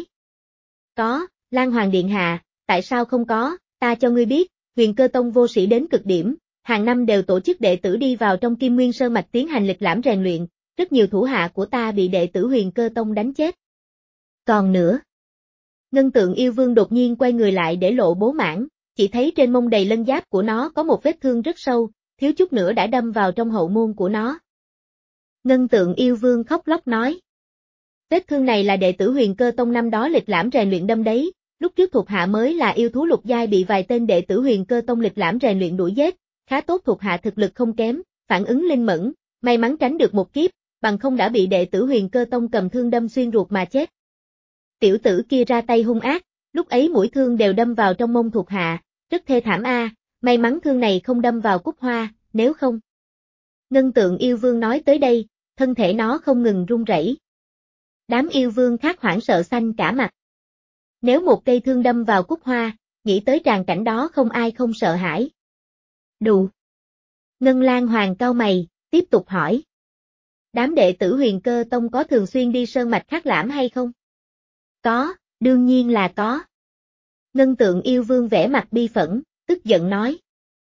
Speaker 1: Có, Lang Hoàng điện hạ, tại sao không có, ta cho ngươi biết, Huyền Cơ Tông vô sĩ đến cực điểm, hàng năm đều tổ chức đệ tử đi vào trong Kim Nguyên Sơn Mạch tiến hành lịch lãm rèn luyện, rất nhiều thủ hạ của ta bị đệ tử Huyền Cơ Tông đánh chết. Còn nữa, Ngân Tượng yêu vương đột nhiên quay người lại để lộ bố mãn, chỉ thấy trên mông đầy lân giáp của nó có một vết thương rất sâu, thiếu chút nữa đã đâm vào trong hậu môn của nó. Ngân Tượng yêu vương khóc lóc nói. Vết thương này là đệ tử Huyền Cơ Tông năm đó lịch lãm rèn luyện đâm đấy, lúc trước thuộc hạ mới là yêu thú lục giai bị vài tên đệ tử Huyền Cơ Tông lịch lãm rèn luyện đuổi giết, khá tốt thuộc hạ thực lực không kém, phản ứng linh mẫn, may mắn tránh được một kiếp, bằng không đã bị đệ tử Huyền Cơ Tông cầm thương đâm xuyên ruột mà chết. Tiểu tử kia ra tay hung ác, lúc ấy mũi thương đều đâm vào trong mông thuộc hạ, rất thê thảm a, may mắn thương này không đâm vào cúc hoa, nếu không. Ngân Tượng yêu vương nói tới đây, thân thể nó không ngừng run rẩy. Đám yêu vương khác hoảng sợ xanh cả mặt. Nếu một cây thương đâm vào cúc hoa, nghĩ tới tràng cảnh đó không ai không sợ hãi. Đù. Ngân Lang Hoàng cau mày, tiếp tục hỏi. Đám đệ tử Huyền Cơ Tông có thường xuyên đi sơn mạch Khắc Lãm hay không? Có, đương nhiên là có. Ngân Tượng Yêu Vương vẻ mặt bi phẫn, tức giận nói.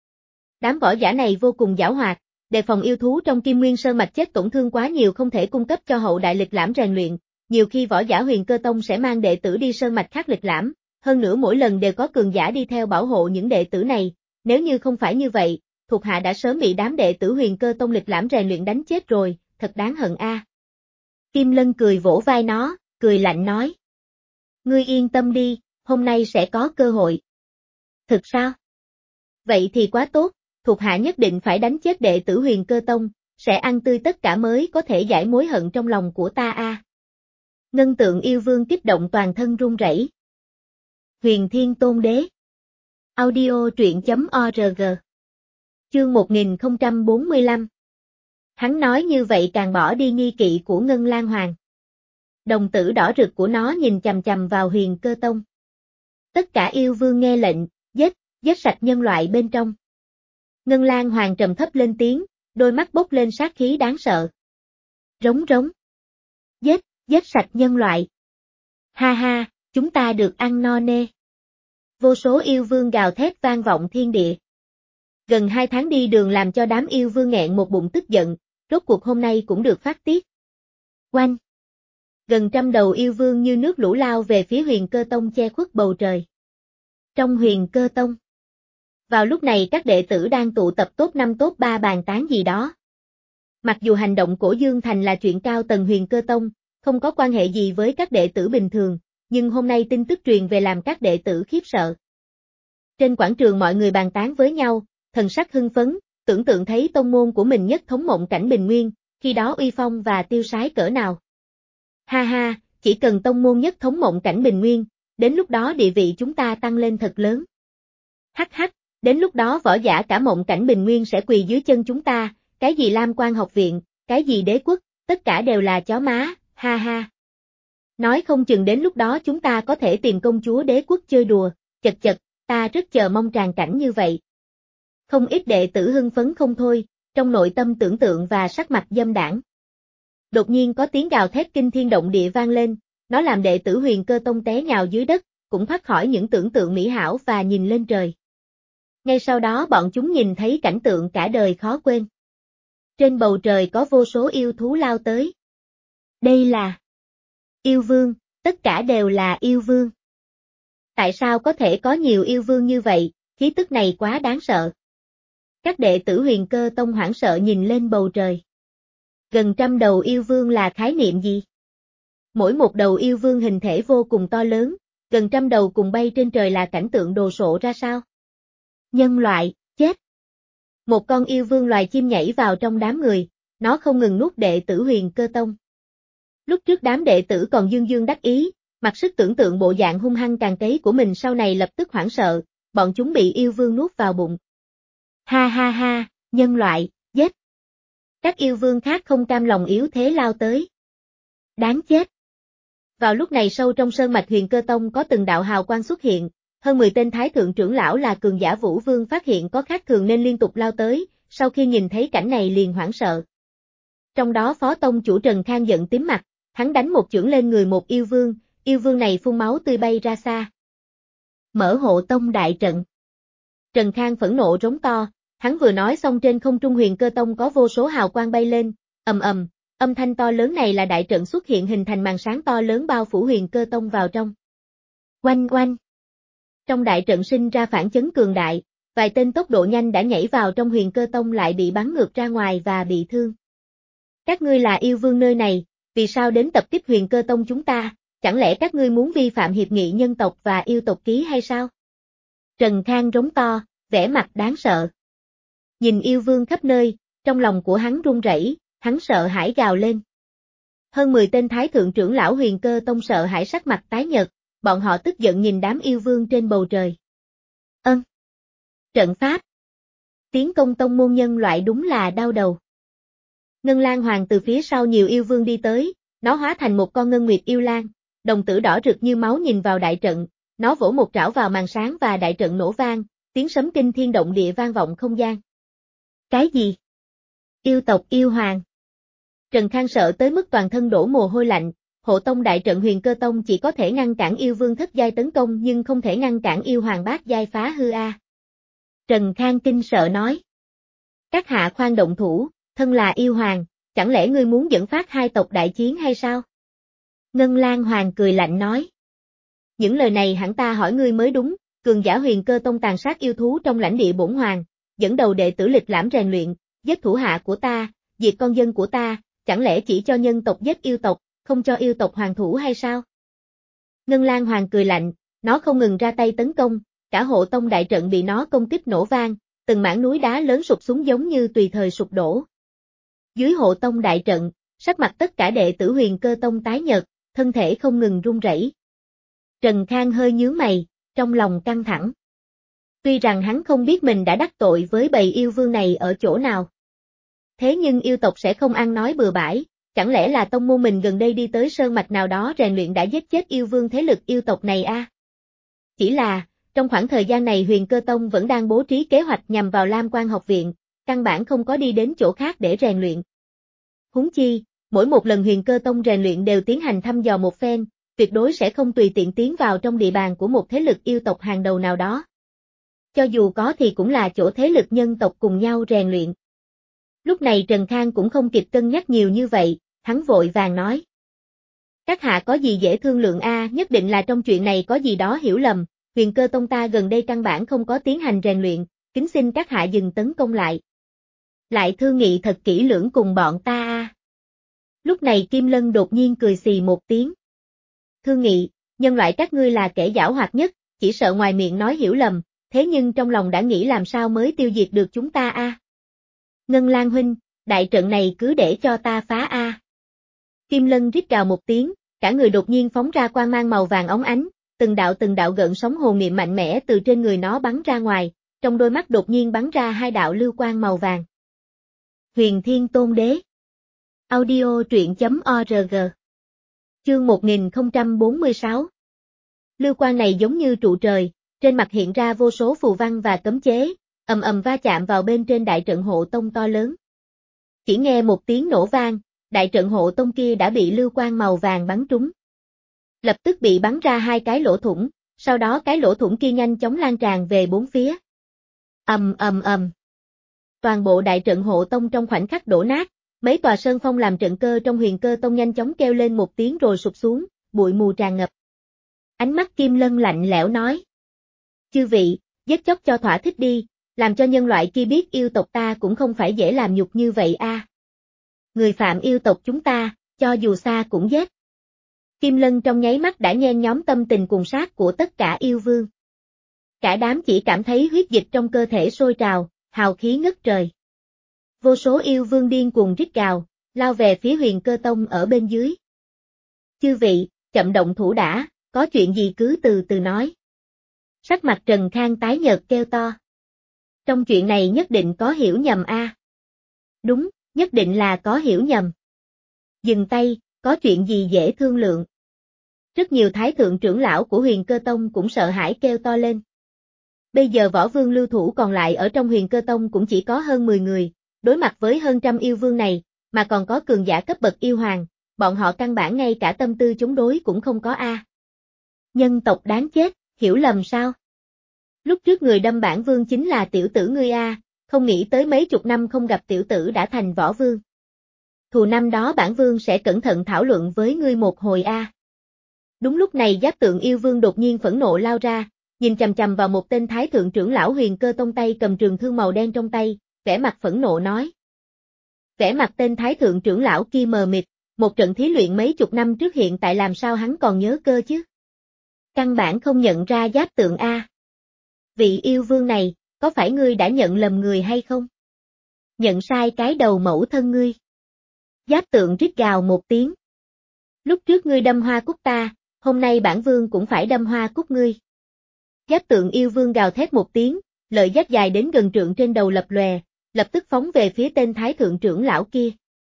Speaker 1: Đám võ giả này vô cùng giảo hoạt, đề phòng yêu thú trong Kim Nguyên Sơn mạch chết tổn thương quá nhiều không thể cung cấp cho hậu đại lịch lãm rèn luyện, nhiều khi võ giả Huyền Cơ Tông sẽ mang đệ tử đi sơn mạch khác lịch lãm, hơn nữa mỗi lần đều có cường giả đi theo bảo hộ những đệ tử này, nếu như không phải như vậy, thuộc hạ đã sớm bị đám đệ tử Huyền Cơ Tông lịch lãm rèn luyện đánh chết rồi, thật đáng hận a. À. Kim Lân cười vỗ vai nó, cười lạnh nói. Ngươi yên tâm đi, hôm nay sẽ có cơ hội. Thực sao? Vậy thì quá tốt, thuộc hạ nhất định phải đánh chết đệ tử Huyền Cơ Tông, sẽ ăn tươi tất cả mới có thể giải mối hận trong lòng của ta a. À. Ngân Tượng Yêu Vương kích động toàn thân run rẩy. Huyền Thiên Tôn Đế. Audio truyện chấm org. Chương một nghìn không trăm bốn mươi lăm. Hắn nói như vậy càng bỏ đi nghi kỵ của Ngân Lang Hoàng. Đồng tử đỏ rực của nó nhìn chằm chằm vào Huyền Cơ Tông. Tất cả yêu vương nghe lệnh, giết, giết sạch nhân loại bên trong. Ngân Lang Hoàng trầm thấp lên tiếng, đôi mắt bốc lên sát khí đáng sợ. Rống rống. Giết, giết sạch nhân loại. Ha ha, chúng ta được ăn no nê. Vô số yêu vương gào thét vang vọng thiên địa. Gần hai tháng đi đường làm cho đám yêu vương nghẹn một bụng tức giận, rốt cuộc hôm nay cũng được phát tiết. Oanh! Gần trăm đầu yêu vương như nước lũ lao về phía Huyền Cơ Tông che khuất bầu trời. Trong Huyền Cơ Tông. Vào lúc này các đệ tử đang tụ tập top năm top ba bàn tán gì đó. Mặc dù hành động của Dương Thành là chuyện cao tầng Huyền Cơ Tông, không có quan hệ gì với các đệ tử bình thường, nhưng hôm nay tin tức truyền về làm các đệ tử khiếp sợ. Trên quảng trường mọi người bàn tán với nhau, thần sắc hưng phấn, tưởng tượng thấy tông môn của mình nhất thống mộng cảnh bình nguyên, khi đó uy phong và tiêu sái cỡ nào. Ha ha, chỉ cần tông môn nhất thống mộng cảnh bình nguyên, đến lúc đó địa vị chúng ta tăng lên thật lớn. Hắc hắc, đến lúc đó võ giả cả mộng cảnh bình nguyên sẽ quỳ dưới chân chúng ta, cái gì Lam Quan học viện, cái gì đế quốc, tất cả đều là chó má, ha ha. Nói không chừng đến lúc đó chúng ta có thể tìm công chúa đế quốc chơi đùa, chật chật, ta rất chờ mong tràng cảnh như vậy. Không ít đệ tử hưng phấn không thôi, trong nội tâm tưởng tượng và sắc mặt dâm đãng. Đột nhiên có tiếng gào thét kinh thiên động địa vang lên, nó làm đệ tử Huyền Cơ Tông té nhào dưới đất, cũng thoát khỏi những tưởng tượng mỹ hảo và nhìn lên trời. Ngay sau đó bọn chúng nhìn thấy cảnh tượng cả đời khó quên. Trên bầu trời có vô số yêu thú lao tới. Đây là yêu vương, tất cả đều là yêu vương. Tại sao có thể có nhiều yêu vương như vậy, khí tức này quá đáng sợ. Các đệ tử Huyền Cơ Tông hoảng sợ nhìn lên bầu trời. Gần trăm đầu yêu vương là khái niệm gì? Mỗi một đầu yêu vương hình thể vô cùng to lớn, gần trăm đầu cùng bay trên trời là cảnh tượng đồ sộ ra sao? Nhân loại, chết! Một con yêu vương loài chim nhảy vào trong đám người, nó không ngừng nuốt đệ tử Huyền Cơ Tông. Lúc trước đám đệ tử còn dương dương đắc ý, mặc sức tưởng tượng bộ dạng hung hăng càng cấy của mình sau này lập tức hoảng sợ, bọn chúng bị yêu vương nuốt vào bụng. Ha ha ha, nhân loại, giết! Các yêu vương khác không cam lòng yếu thế lao tới. Đáng chết! Vào lúc này sâu trong sơn mạch Huyền Cơ Tông có từng đạo hào quang xuất hiện, hơn mười tên thái thượng trưởng lão là cường giả vũ vương phát hiện có khác thường nên liên tục lao tới, sau khi nhìn thấy cảnh này liền hoảng sợ. Trong đó phó tông chủ Trần Khang giận tím mặt, hắn đánh một chưởng lên người một yêu vương, yêu vương này phun máu tươi bay ra xa. Mở hộ tông đại trận. Trần Khang phẫn nộ rống to, hắn vừa nói xong trên không trung Huyền Cơ Tông có vô số hào quang bay lên, ầm ầm, âm thanh to lớn này là đại trận xuất hiện hình thành màn sáng to lớn bao phủ Huyền Cơ Tông vào trong. Oanh oanh. Trong đại trận sinh ra phản chấn cường đại, vài tên tốc độ nhanh đã nhảy vào trong Huyền Cơ Tông lại bị bắn ngược ra ngoài và bị thương. Các ngươi là yêu vương nơi này, vì sao đến tập kích Huyền Cơ Tông chúng ta, chẳng lẽ các ngươi muốn vi phạm hiệp nghị nhân tộc và yêu tộc ký hay sao? Trần Khang rống to, vẻ mặt đáng sợ. Nhìn yêu vương khắp nơi, trong lòng của hắn run rẩy, hắn sợ hãi gào lên. Hơn mười tên thái thượng trưởng lão Huyền Cơ Tông sợ hãi sắc mặt tái nhợt, bọn họ tức giận nhìn đám yêu vương trên bầu trời. Ân. Trận pháp. Tiến công tông môn nhân loại đúng là đau đầu. Ngân Lang Hoàng từ phía sau nhiều yêu vương đi tới, nó hóa thành một con ngân nguyệt yêu lang, đồng tử đỏ rực như máu nhìn vào đại trận, nó vỗ một trảo vào màn sáng và đại trận nổ vang, tiếng sấm kinh thiên động địa vang vọng không gian. Cái gì? Yêu tộc yêu hoàng. Trần Khang sợ tới mức toàn thân đổ mồ hôi lạnh, hộ tông đại trận Huyền Cơ Tông chỉ có thể ngăn cản yêu vương thất giai tấn công nhưng không thể ngăn cản yêu hoàng bát giai phá hư a. Trần Khang kinh sợ nói. Các hạ khoan động thủ, thân là yêu hoàng, chẳng lẽ ngươi muốn dẫn phát hai tộc đại chiến hay sao? Ngân Lan Hoàng cười lạnh nói. Những lời này hẳn ta hỏi ngươi mới đúng, cường giả Huyền Cơ Tông tàn sát yêu thú trong lãnh địa bổn hoàng, dẫn đầu đệ tử lịch lãm rèn luyện, giết thủ hạ của ta, diệt con dân của ta, chẳng lẽ chỉ cho nhân tộc giết yêu tộc, không cho yêu tộc hoàng thủ hay sao? Ngân Lan Hoàng cười lạnh, nó không ngừng ra tay tấn công, cả hộ tông đại trận bị nó công kích nổ vang, từng mảng núi đá lớn sụp xuống giống như tùy thời sụp đổ. Dưới hộ tông đại trận, sắc mặt tất cả đệ tử Huyền Cơ Tông tái nhợt, thân thể không ngừng run rẩy. Trần Khang hơi nhướng mày, trong lòng căng thẳng. Tuy rằng hắn không biết mình đã đắc tội với bầy yêu vương này ở chỗ nào. Thế nhưng yêu tộc sẽ không ăn nói bừa bãi, chẳng lẽ là tông môn mình gần đây đi tới sơn mạch nào đó rèn luyện đã giết chết yêu vương thế lực yêu tộc này a? À? Chỉ là, trong khoảng thời gian này Huyền Cơ Tông vẫn đang bố trí kế hoạch nhằm vào Lam Quan học viện, căn bản không có đi đến chỗ khác để rèn luyện. Huống chi, mỗi một lần Huyền Cơ Tông rèn luyện đều tiến hành thăm dò một phen, tuyệt đối sẽ không tùy tiện tiến vào trong địa bàn của một thế lực yêu tộc hàng đầu nào đó. Cho dù có thì cũng là chỗ thế lực nhân tộc cùng nhau rèn luyện. Lúc này Trần Khang cũng không kịp cân nhắc nhiều như vậy, hắn vội vàng nói. Các hạ có gì dễ thương lượng a, à, nhất định là trong chuyện này có gì đó hiểu lầm, Huyền Cơ Tông ta gần đây căn bản không có tiến hành rèn luyện, kính xin các hạ dừng tấn công lại. Lại thương nghị thật kỹ lưỡng cùng bọn ta a. À. Lúc này Kim Lân đột nhiên cười xì một tiếng. Thương nghị, nhân loại các ngươi là kẻ giảo hoạt nhất, chỉ sợ ngoài miệng nói hiểu lầm, thế nhưng trong lòng đã nghĩ làm sao mới tiêu diệt được chúng ta a. À. Ngân Lan huynh, đại trận này cứ để cho ta phá a. À. Kim Lân rít gào một tiếng, cả người đột nhiên phóng ra quang mang màu vàng óng ánh, từng đạo từng đạo gợn sóng hồn niệm mạnh mẽ từ trên người nó bắn ra ngoài, trong đôi mắt đột nhiên bắn ra hai đạo lưu quang màu vàng. Huyền Thiên Tôn Đế. Audio truyện chấm org. Chương một nghìn không trăm bốn mươi sáu. Lưu quang này giống như trụ trời, trên mặt hiện ra vô số phù văn và cấm chế, ầm ầm va chạm vào bên trên đại trận hộ tông to lớn. Chỉ nghe một tiếng nổ vang, đại trận hộ tông kia đã bị lưu quang màu vàng bắn trúng. Lập tức bị bắn ra hai cái lỗ thủng, sau đó cái lỗ thủng kia nhanh chóng lan tràn về bốn phía. Ầm ầm ầm. Toàn bộ đại trận hộ tông trong khoảnh khắc đổ nát, mấy tòa sơn phong làm trận cơ trong Huyền Cơ Tông nhanh chóng kêu lên một tiếng rồi sụp xuống, bụi mù tràn ngập. Ánh mắt Kim Lân lạnh lẽo nói. Chư vị, giết chóc cho thỏa thích đi, làm cho nhân loại kia biết yêu tộc ta cũng không phải dễ làm nhục như vậy a. À. Người phạm yêu tộc chúng ta, cho dù xa cũng giết. Kim Lân trong nháy mắt đã nhen nhóm tâm tình cuồng sát của tất cả yêu vương. Cả đám chỉ cảm thấy huyết dịch trong cơ thể sôi trào, hào khí ngất trời. Vô số yêu vương điên cuồng rít gào, lao về phía Huyền Cơ Tông ở bên dưới. Chư vị, chậm động thủ đã, có chuyện gì cứ từ từ nói. Sắc mặt Trần Khang tái nhợt kêu to. Trong chuyện này nhất định có hiểu nhầm a. À. Đúng, nhất định là có hiểu nhầm. Dừng tay, có chuyện gì dễ thương lượng. Rất nhiều thái thượng trưởng lão của Huyền Cơ Tông cũng sợ hãi kêu to lên. Bây giờ võ vương lưu thủ còn lại ở trong Huyền Cơ Tông cũng chỉ có hơn mười người, đối mặt với hơn trăm yêu vương này, mà còn có cường giả cấp bậc yêu hoàng, bọn họ căn bản ngay cả tâm tư chống đối cũng không có a. À. Nhân tộc đáng chết, hiểu lầm sao? Lúc trước người đâm bản vương chính là tiểu tử ngươi a, à, không nghĩ tới mấy chục năm không gặp tiểu tử đã thành võ vương. Thù năm đó bản vương sẽ cẩn thận thảo luận với ngươi một hồi a. À. Đúng lúc này Giáp Tượng yêu vương đột nhiên phẫn nộ lao ra, nhìn chằm chằm vào một tên thái thượng trưởng lão Huyền Cơ Tông tay cầm trường thương màu đen trong tay, vẻ mặt phẫn nộ nói. Vẻ mặt tên thái thượng trưởng lão kia mờ mịt, một trận thí luyện mấy chục năm trước hiện tại làm sao hắn còn nhớ cơ chứ? Căn bản không nhận ra Giáp Tượng a. À. Vị yêu vương này, có phải ngươi đã nhận lầm người hay không? Nhận sai cái đầu mẫu thân ngươi. Giáp Tượng rít gào một tiếng. Lúc trước ngươi đâm hoa cúc ta, hôm nay bản vương cũng phải đâm hoa cúc ngươi. Giáp Tượng yêu vương gào thét một tiếng, lợi giáp dài đến gần trượng trên đầu lập lòe, lập tức phóng về phía tên thái thượng trưởng lão kia.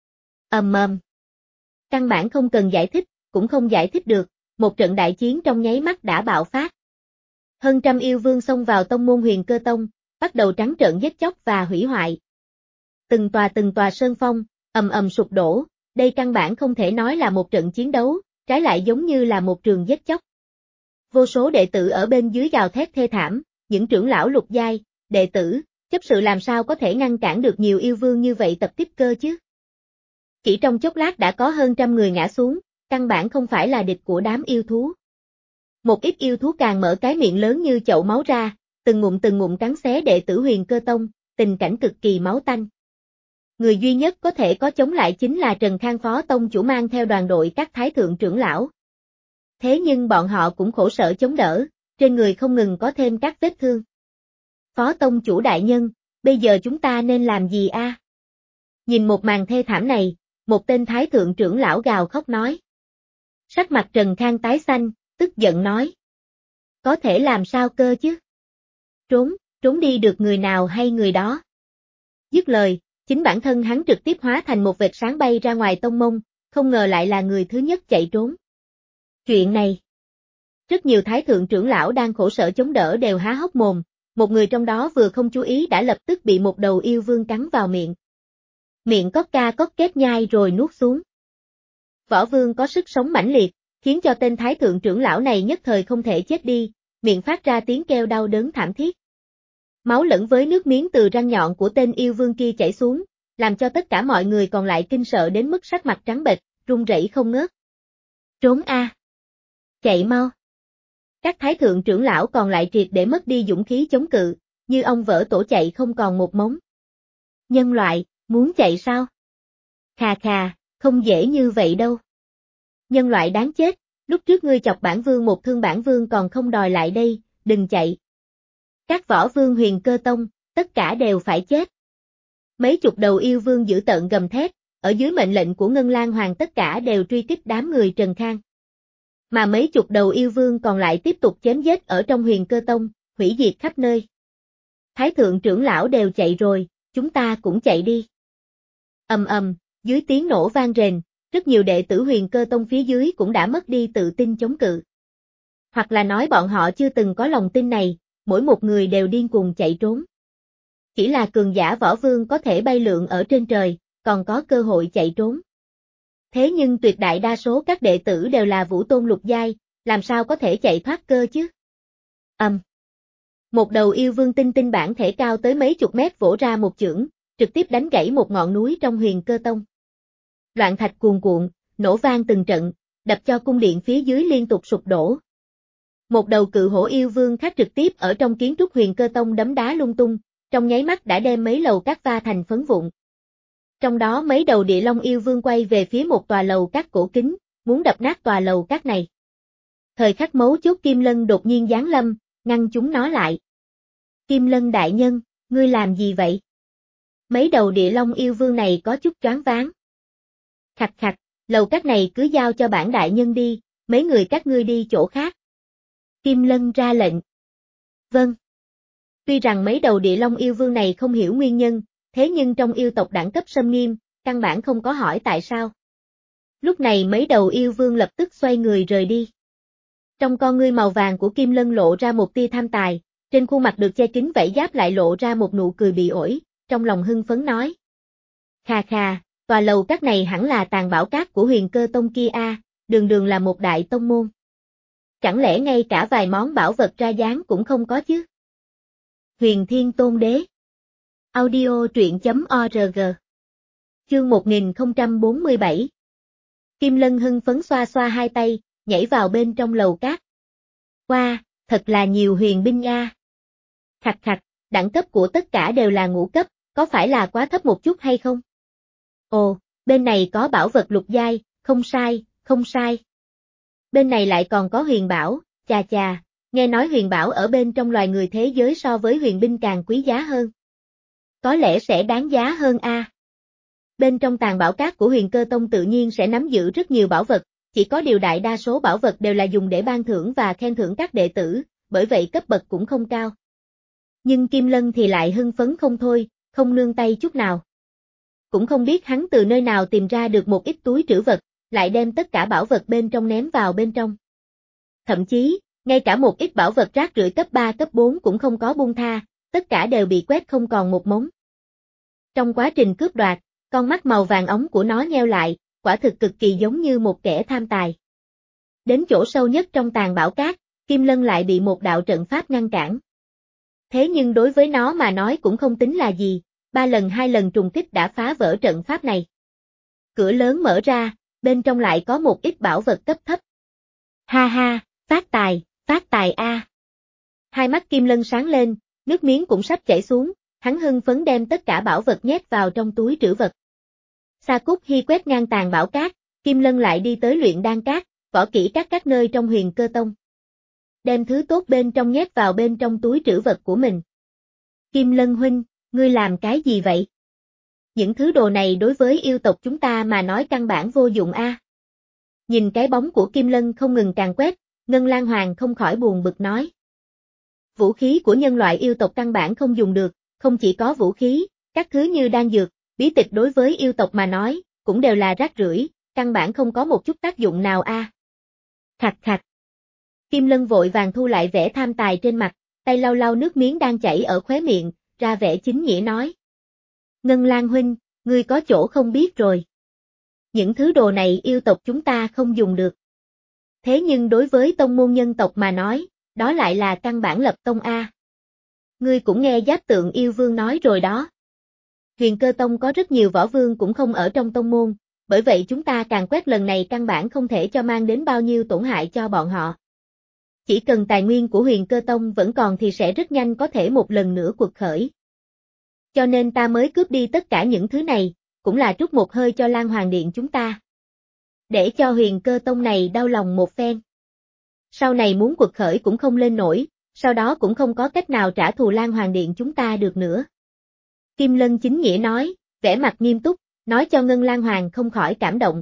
Speaker 1: Ầm ầm. Căn bản không cần giải thích, cũng không giải thích được, một trận đại chiến trong nháy mắt đã bạo phát. Hơn trăm yêu vương xông vào tông môn Huyền Cơ Tông, bắt đầu trắng trợn giết chóc và hủy hoại. Từng tòa từng tòa sơn phong, ầm ầm sụp đổ, đây căn bản không thể nói là một trận chiến đấu, trái lại giống như là một trường giết chóc. Vô số đệ tử ở bên dưới gào thét thê thảm, những trưởng lão lục giai, đệ tử, chấp sự làm sao có thể ngăn cản được nhiều yêu vương như vậy tập kích cơ chứ? Chỉ trong chốc lát đã có hơn trăm người ngã xuống, căn bản không phải là địch của đám yêu thú. Một ít yêu thú càng mở cái miệng lớn như chậu máu ra, từng ngụm từng ngụm cắn xé đệ tử Huyền Cơ Tông, tình cảnh cực kỳ máu tanh. Người duy nhất có thể có chống lại chính là Trần Khang phó tông chủ mang theo đoàn đội các thái thượng trưởng lão. Thế nhưng bọn họ cũng khổ sở chống đỡ, trên người không ngừng có thêm các vết thương. Phó tông chủ đại nhân, bây giờ chúng ta nên làm gì a? Nhìn một màn thê thảm này, một tên thái thượng trưởng lão gào khóc nói. Sắc mặt Trần Khang tái xanh, tức giận nói. Có thể làm sao cơ chứ? Trốn, trốn đi được người nào hay người đó? Dứt lời, chính bản thân hắn trực tiếp hóa thành một vệt sáng bay ra ngoài tông môn, không ngờ lại là người thứ nhất chạy trốn. Chuyện này. Rất nhiều thái thượng trưởng lão đang khổ sở chống đỡ đều há hốc mồm, một người trong đó vừa không chú ý đã lập tức bị một đầu yêu vương cắn vào miệng. Miệng cóc ca cóc kết nhai rồi nuốt xuống. Võ vương có sức sống mãnh liệt, khiến cho tên thái thượng trưởng lão này nhất thời không thể chết đi, miệng phát ra tiếng kêu đau đớn thảm thiết. Máu lẫn với nước miếng từ răng nhọn của tên yêu vương kia chảy xuống, làm cho tất cả mọi người còn lại kinh sợ đến mức sắc mặt trắng bệch, run rẩy không ngớt. Trốn a! Chạy mau! Các thái thượng trưởng lão còn lại triệt để mất đi dũng khí chống cự, như ông vỡ tổ chạy không còn một mống. Nhân loại, muốn chạy sao? Khà khà, không dễ như vậy đâu. Nhân loại đáng chết, lúc trước ngươi chọc bản vương một thương bản vương còn không đòi lại đây, đừng chạy. Các võ vương Huyền Cơ Tông, tất cả đều phải chết. Mấy chục đầu yêu vương dữ tợn gầm thét, ở dưới mệnh lệnh của Ngân Lang Hoàng tất cả đều truy kích đám người Trần Khang. Mà mấy chục đầu yêu vương còn lại tiếp tục chém giết ở trong Huyền Cơ Tông, hủy diệt khắp nơi. Thái thượng trưởng lão đều chạy rồi, chúng ta cũng chạy đi. Ầm ầm, dưới tiếng nổ vang rền, rất nhiều đệ tử Huyền Cơ Tông phía dưới cũng đã mất đi tự tin chống cự. Hoặc là nói bọn họ chưa từng có lòng tin này, mỗi một người đều điên cuồng chạy trốn. Chỉ là cường giả võ vương có thể bay lượn ở trên trời, còn có cơ hội chạy trốn. Thế nhưng tuyệt đại đa số các đệ tử đều là vũ tôn lục giai, làm sao có thể chạy thoát cơ chứ? Ầm. Um. Một đầu yêu vương tinh tinh bản thể cao tới mấy chục mét vỗ ra một chưởng, trực tiếp đánh gãy một ngọn núi trong Huyền Cơ Tông. Loạn thạch cuồn cuộn, nổ vang từng trận, đập cho cung điện phía dưới liên tục sụp đổ. Một đầu cự hổ yêu vương khác trực tiếp ở trong kiến trúc Huyền Cơ Tông đấm đá lung tung, trong nháy mắt đã đem mấy lầu cát va thành phấn vụn. Trong đó mấy đầu địa long yêu vương quay về phía một tòa lầu cát cổ kính, muốn đập nát tòa lầu cát này. Thời khắc mấu chốt Kim Lân đột nhiên giáng lâm, ngăn chúng nó lại. Kim Lân đại nhân, ngươi làm gì vậy? Mấy đầu địa long yêu vương này có chút choáng váng. Khạch khạch, lầu cát này cứ giao cho bản đại nhân đi, mấy người các ngươi đi chỗ khác. Kim Lân ra lệnh. Vâng. Tuy rằng mấy đầu địa long yêu vương này không hiểu nguyên nhân, thế nhưng trong yêu tộc đẳng cấp xâm nghiêm, căn bản không có hỏi tại sao. Lúc này mấy đầu yêu vương lập tức xoay người rời đi. Trong con ngươi màu vàng của Kim Lân lộ ra một tia tham tài, trên khuôn mặt được che kín vảy giáp lại lộ ra một nụ cười bị ổi, trong lòng hưng phấn nói. Khà khà, tòa lầu cát này hẳn là tàn bảo cát của Huyền Cơ Tông kia a, đường đường là một đại tông môn. Chẳng lẽ ngay cả vài món bảo vật ra dáng cũng không có chứ? Huyền Thiên Tôn Đế. Audio truyện chấm org. Chương một nghìn không trăm bốn mươi bảy. Kim Lân hưng phấn xoa xoa hai tay, nhảy vào bên trong lầu cát. Wow, thật là nhiều huyền binh nha. Khạch khạch, đẳng cấp của tất cả đều là ngũ cấp, có phải là quá thấp một chút hay không? Ồ, bên này có bảo vật lục giai, không sai, không sai. Bên này lại còn có huyền bảo, chà chà, nghe nói huyền bảo ở bên trong loài người thế giới so với huyền binh càng quý giá hơn. Có lẽ sẽ đáng giá hơn a. À. Bên trong tàn bảo cát của Huyền Cơ Tông tự nhiên sẽ nắm giữ rất nhiều bảo vật, chỉ có điều đại đa số bảo vật đều là dùng để ban thưởng và khen thưởng các đệ tử, bởi vậy cấp bậc cũng không cao. Nhưng Kim Lân thì lại hưng phấn không thôi, không nương tay chút nào. Cũng không biết hắn từ nơi nào tìm ra được một ít túi trữ vật, lại đem tất cả bảo vật bên trong ném vào bên trong. Thậm chí, Ngay cả một ít bảo vật rác rưởi cấp ba cấp bốn cũng không có buông tha, tất cả đều bị quét không còn một mống. Trong quá trình cướp đoạt, con mắt màu vàng óng của nó nheo lại, quả thực cực kỳ giống như một kẻ tham tài. Đến chỗ sâu nhất trong tàn bảo cát, Kim Lân lại bị một đạo trận pháp ngăn cản. Thế nhưng đối với nó mà nói cũng không tính là gì, ba lần hai lần trùng kích đã phá vỡ trận pháp này. Cửa lớn mở ra, bên trong lại có một ít bảo vật cấp thấp. Ha ha, phát tài, phát tài a. Hai mắt Kim Lân sáng lên, nước miếng cũng sắp chảy xuống, hắn hưng phấn đem tất cả bảo vật nhét vào trong túi trữ vật. Sa Cút Hy quét ngang tàn bảo cát, Kim Lân lại đi tới luyện đan cát, võ kỹ các các nơi trong Huyền Cơ Tông. Đem thứ tốt bên trong nhét vào bên trong túi trữ vật của mình. Kim Lân huynh, ngươi làm cái gì vậy? Những thứ đồ này đối với yêu tộc chúng ta mà nói căn bản vô dụng a. À. Nhìn cái bóng của Kim Lân không ngừng càng quét, Ngân Lan Hoàng không khỏi buồn bực nói. Vũ khí của nhân loại yêu tộc căn bản không dùng được, không chỉ có vũ khí, các thứ như đan dược, bí tịch đối với yêu tộc mà nói, cũng đều là rác rưởi, căn bản không có một chút tác dụng nào a. À. Khạch khạch. Kim Lân vội vàng thu lại vẻ tham tài trên mặt, tay lau lau nước miếng đang chảy ở khóe miệng, ra vẻ chính nghĩa nói. Ngân Lan huynh, ngươi có chỗ không biết rồi. Những thứ đồ này yêu tộc chúng ta không dùng được. Thế nhưng đối với tông môn nhân tộc mà nói, đó lại là căn bản lập tông A. Ngươi cũng nghe Giáp Tượng Yêu Vương nói rồi đó. Huyền Cơ Tông có rất nhiều võ vương cũng không ở trong tông môn, bởi vậy chúng ta càng quét lần này căn bản không thể cho mang đến bao nhiêu tổn hại cho bọn họ. Chỉ cần tài nguyên của Huyền Cơ Tông vẫn còn thì sẽ rất nhanh có thể một lần nữa quật khởi. Cho nên ta mới cướp đi tất cả những thứ này, cũng là trút một hơi cho Lan Hoàng Điện chúng ta. Để cho Huyền Cơ Tông này đau lòng một phen. Sau này muốn quật khởi cũng không lên nổi, sau đó cũng không có cách nào trả thù Lan Hoàng Điện chúng ta được nữa. Kim Lân chính nghĩa nói, vẻ mặt nghiêm túc, nói cho Ngân Lan Hoàng không khỏi cảm động.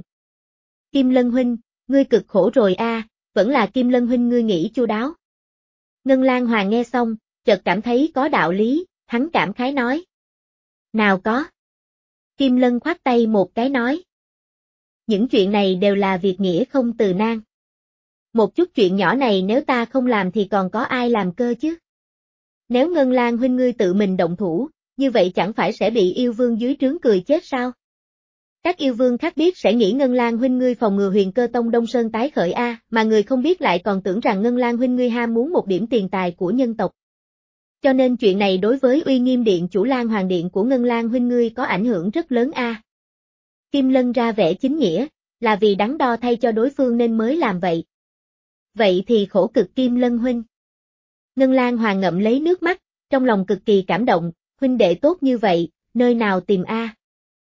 Speaker 1: Kim Lân huynh, ngươi cực khổ rồi a, à, vẫn là Kim Lân huynh ngươi nghĩ chu đáo. Ngân Lan Hoàng nghe xong, chợt cảm thấy có đạo lý, hắn cảm khái nói. Nào có. Kim Lân khoát tay một cái nói. Những chuyện này đều là việc nghĩa không từ nan. Một chút chuyện nhỏ này nếu ta không làm thì còn có ai làm cơ chứ? Nếu Ngân Lan huynh ngươi tự mình động thủ, như vậy chẳng phải sẽ bị yêu vương dưới trướng cười chết sao? Các yêu vương khác biết sẽ nghĩ Ngân Lan huynh ngươi phòng ngừa Huyền Cơ Tông Đông Sơn tái khởi a, mà người không biết lại còn tưởng rằng Ngân Lan huynh ngươi ham muốn một điểm tiền tài của nhân tộc. Cho nên chuyện này đối với uy nghiêm điện chủ Lan Hoàng Điện của Ngân Lan huynh ngươi có ảnh hưởng rất lớn a. À. Kim Lân ra vẻ chính nghĩa, là vì đắn đo thay cho đối phương nên mới làm vậy. Vậy thì khổ cực Kim Lân huynh. Ngân Lan Hoàng ngậm lấy nước mắt, trong lòng cực kỳ cảm động, huynh đệ tốt như vậy, nơi nào tìm a? À.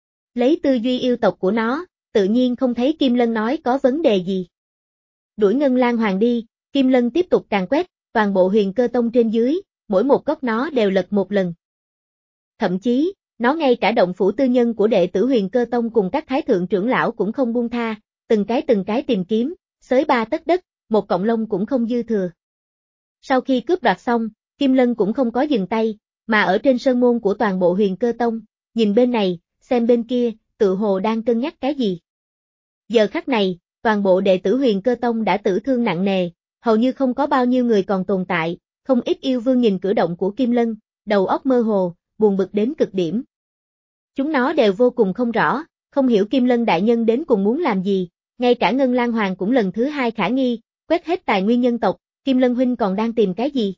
Speaker 1: Lấy tư duy yêu tộc của nó, tự nhiên không thấy Kim Lân nói có vấn đề gì. Đuổi Ngân Lan Hoàng đi, Kim Lân tiếp tục càn quét, toàn bộ Huyền Cơ Tông trên dưới, mỗi một góc nó đều lật một lần. Thậm chí, nó ngay cả động phủ tư nhân của đệ tử Huyền Cơ Tông cùng các thái thượng trưởng lão cũng không buông tha, từng cái từng cái tìm kiếm, xới ba tấc đất, một cọng lông cũng không dư thừa. Sau khi cướp đoạt xong, Kim Lân cũng không có dừng tay, mà ở trên sơn môn của toàn bộ Huyền Cơ Tông, nhìn bên này, xem bên kia, tự hồ đang cân nhắc cái gì. Giờ khắc này, toàn bộ đệ tử Huyền Cơ Tông đã tử thương nặng nề, hầu như không có bao nhiêu người còn tồn tại, không ít yêu vương nhìn cử động của Kim Lân, đầu óc mơ hồ, buồn bực đến cực điểm. Chúng nó đều vô cùng không rõ, không hiểu Kim Lân đại nhân đến cùng muốn làm gì, ngay cả Ngân Lan Hoàng cũng lần thứ hai khả nghi, quét hết tài nguyên nhân tộc, Kim Lân huynh còn đang tìm cái gì?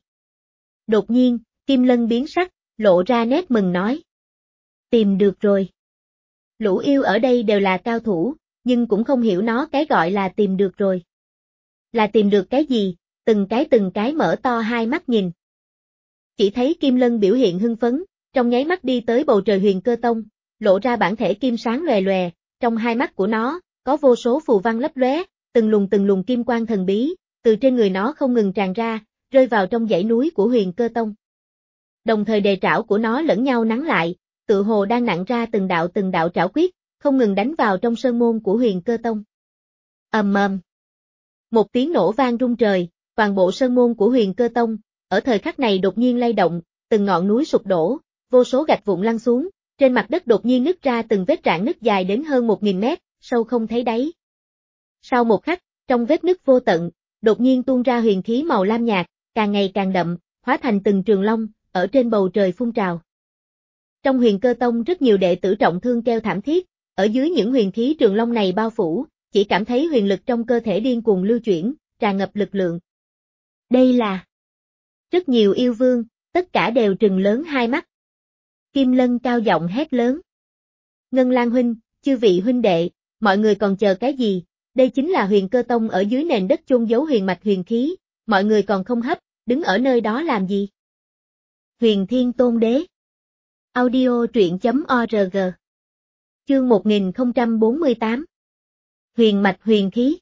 Speaker 1: Đột nhiên, Kim Lân biến sắc, lộ ra nét mừng nói. Tìm được rồi. Lũ yêu ở đây đều là cao thủ, nhưng cũng không hiểu nó cái gọi là tìm được rồi. Là tìm được cái gì, từng cái từng cái mở to hai mắt nhìn. Chỉ thấy Kim Lân biểu hiện hưng phấn, trong nháy mắt đi tới bầu trời Huyền Cơ Tông, lộ ra bản thể kim sáng lòe lòe, trong hai mắt của nó, có vô số phù văn lấp lóe, từng luồng từng luồng kim quang thần bí, từ trên người nó không ngừng tràn ra, rơi vào trong dãy núi của Huyền Cơ Tông. Đồng thời đề trảo của nó lẫn nhau nắn lại, tự hồ đang nặn ra từng đạo từng đạo trảo quyết, không ngừng đánh vào trong sơn môn của Huyền Cơ Tông. Ầm ầm. Một tiếng nổ vang rung trời, toàn bộ sơn môn của Huyền Cơ Tông, ở thời khắc này đột nhiên lay động, từng ngọn núi sụp đổ, vô số gạch vụn lăn xuống, trên mặt đất đột nhiên nứt ra từng vết rạn nứt dài đến hơn một nghìn mét, sâu không thấy đáy. Sau một khắc, trong vết nứt vô tận, đột nhiên tuôn ra huyền khí màu lam nhạt, càng ngày càng đậm, hóa thành từng trường long, ở trên bầu trời phun trào. Trong Huyền Cơ Tông rất nhiều đệ tử trọng thương kêu thảm thiết, ở dưới những huyền khí trường long này bao phủ, chỉ cảm thấy huyền lực trong cơ thể điên cuồng lưu chuyển, tràn ngập lực lượng. Đây là rất nhiều yêu vương, tất cả đều trừng lớn hai mắt. Kim Lân cao giọng hét lớn. Ngân Lan huynh, chư vị huynh đệ, mọi người còn chờ cái gì? Đây chính là Huyền Cơ Tông ở dưới nền đất chôn giấu huyền mạch huyền khí, mọi người còn không hấp, đứng ở nơi đó làm gì? Huyền Thiên Tôn Đế. Audio truyện chấm org. Chương một nghìn không trăm bốn mươi tám. Huyền mạch huyền khí.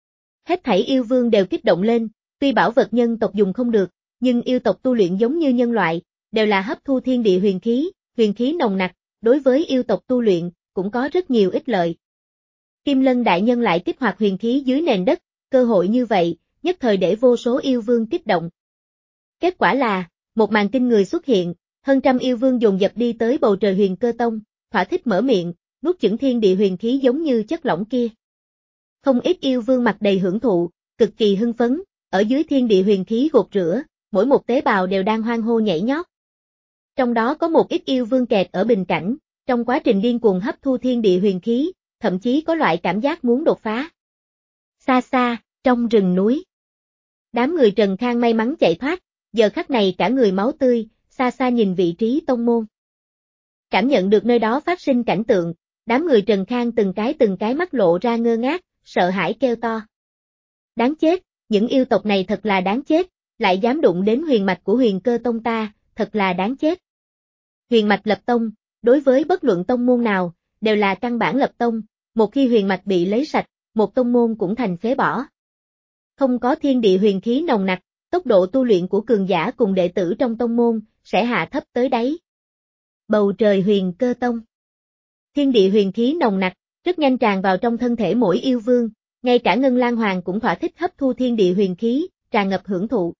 Speaker 1: Hết thảy yêu vương đều kích động lên, tuy bảo vật nhân tộc dùng không được, nhưng yêu tộc tu luyện giống như nhân loại, đều là hấp thu thiên địa huyền khí, huyền khí nồng nặc, đối với yêu tộc tu luyện, cũng có rất nhiều ích lợi. Kim Lân đại nhân lại kích hoạt huyền khí dưới nền đất, cơ hội như vậy, nhất thời để vô số yêu vương kích động. Kết quả là, một màn kinh người xuất hiện, hơn trăm yêu vương dồn dập đi tới bầu trời Huyền Cơ Tông, thỏa thích mở miệng, nuốt chửng thiên địa huyền khí giống như chất lỏng kia. Không ít yêu vương mặt đầy hưởng thụ, cực kỳ hưng phấn, ở dưới thiên địa huyền khí gột rửa, mỗi một tế bào đều đang hoan hô nhảy nhót. Trong đó có một ít yêu vương kẹt ở bình cảnh, trong quá trình điên cuồng hấp thu thiên địa huyền khí, thậm chí có loại cảm giác muốn đột phá. Xa xa, trong rừng núi. Đám người Trần Khang may mắn chạy thoát, giờ khắc này cả người máu tươi, xa xa nhìn vị trí tông môn. Cảm nhận được nơi đó phát sinh cảnh tượng, đám người Trần Khang từng cái từng cái mắt lộ ra ngơ ngác, sợ hãi kêu to. Đáng chết, những yêu tộc này thật là đáng chết, lại dám đụng đến huyền mạch của Huyền Cơ Tông ta, thật là đáng chết. Huyền mạch lập tông, đối với bất luận tông môn nào, đều là căn bản lập tông, một khi huyền mạch bị lấy sạch, một tông môn cũng thành phế bỏ. Không có thiên địa huyền khí nồng nặc, tốc độ tu luyện của cường giả cùng đệ tử trong tông môn, sẽ hạ thấp tới đáy. Bầu trời Huyền Cơ Tông. Thiên địa huyền khí nồng nặc, rất nhanh tràn vào trong thân thể mỗi yêu vương, ngay cả Ngân Lan Hoàng cũng thỏa thích hấp thu thiên địa huyền khí, tràn ngập hưởng thụ.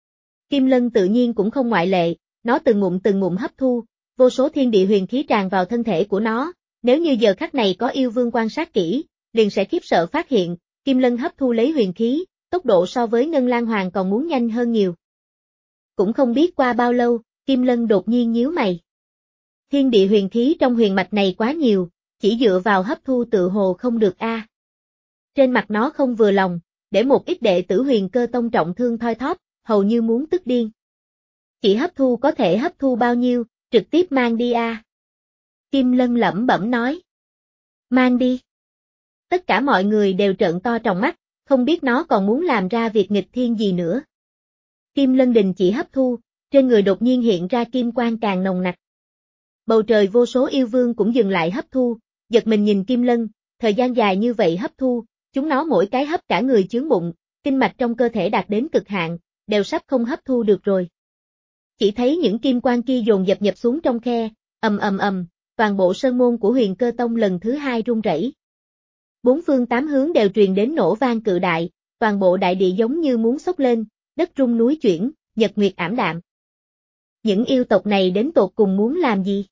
Speaker 1: Kim Lân tự nhiên cũng không ngoại lệ, nó từng ngụm từng ngụm hấp thu, vô số thiên địa huyền khí tràn vào thân thể của nó, nếu như giờ khắc này có yêu vương quan sát kỹ, liền sẽ khiếp sợ phát hiện, Kim Lân hấp thu lấy huyền khí, tốc độ so với Ngân Lan Hoàng còn muốn nhanh hơn nhiều. Cũng không biết qua bao lâu, Kim Lân đột nhiên nhíu mày. Thiên địa huyền khí trong huyền mạch này quá nhiều, chỉ dựa vào hấp thu tự hồ không được a. À. Trên mặt nó không vừa lòng, để một ít đệ tử Huyền Cơ Tông trọng thương thoi thóp, hầu như muốn tức điên. Chỉ hấp thu có thể hấp thu bao nhiêu, trực tiếp mang đi a. À. Kim Lân lẩm bẩm nói. Mang đi. Tất cả mọi người đều trợn to tròng mắt, không biết nó còn muốn làm ra việc nghịch thiên gì nữa. Kim Lân đình chỉ hấp thu, trên người đột nhiên hiện ra kim quang càng nồng nặc. Bầu trời vô số yêu vương cũng dừng lại hấp thu, giật mình nhìn Kim Lân, thời gian dài như vậy hấp thu, chúng nó mỗi cái hấp cả người chướng bụng, kinh mạch trong cơ thể đạt đến cực hạn, đều sắp không hấp thu được rồi. Chỉ thấy những kim quang kia dồn dập nhập xuống trong khe, ầm ầm ầm, toàn bộ sơn môn của Huyền Cơ Tông lần thứ hai rung rẩy. Bốn phương tám hướng đều truyền đến nổ vang cự đại, toàn bộ đại địa giống như muốn sốc lên, đất rung núi chuyển, nhật nguyệt ảm đạm. Những yêu tộc này đến tột cùng muốn làm gì?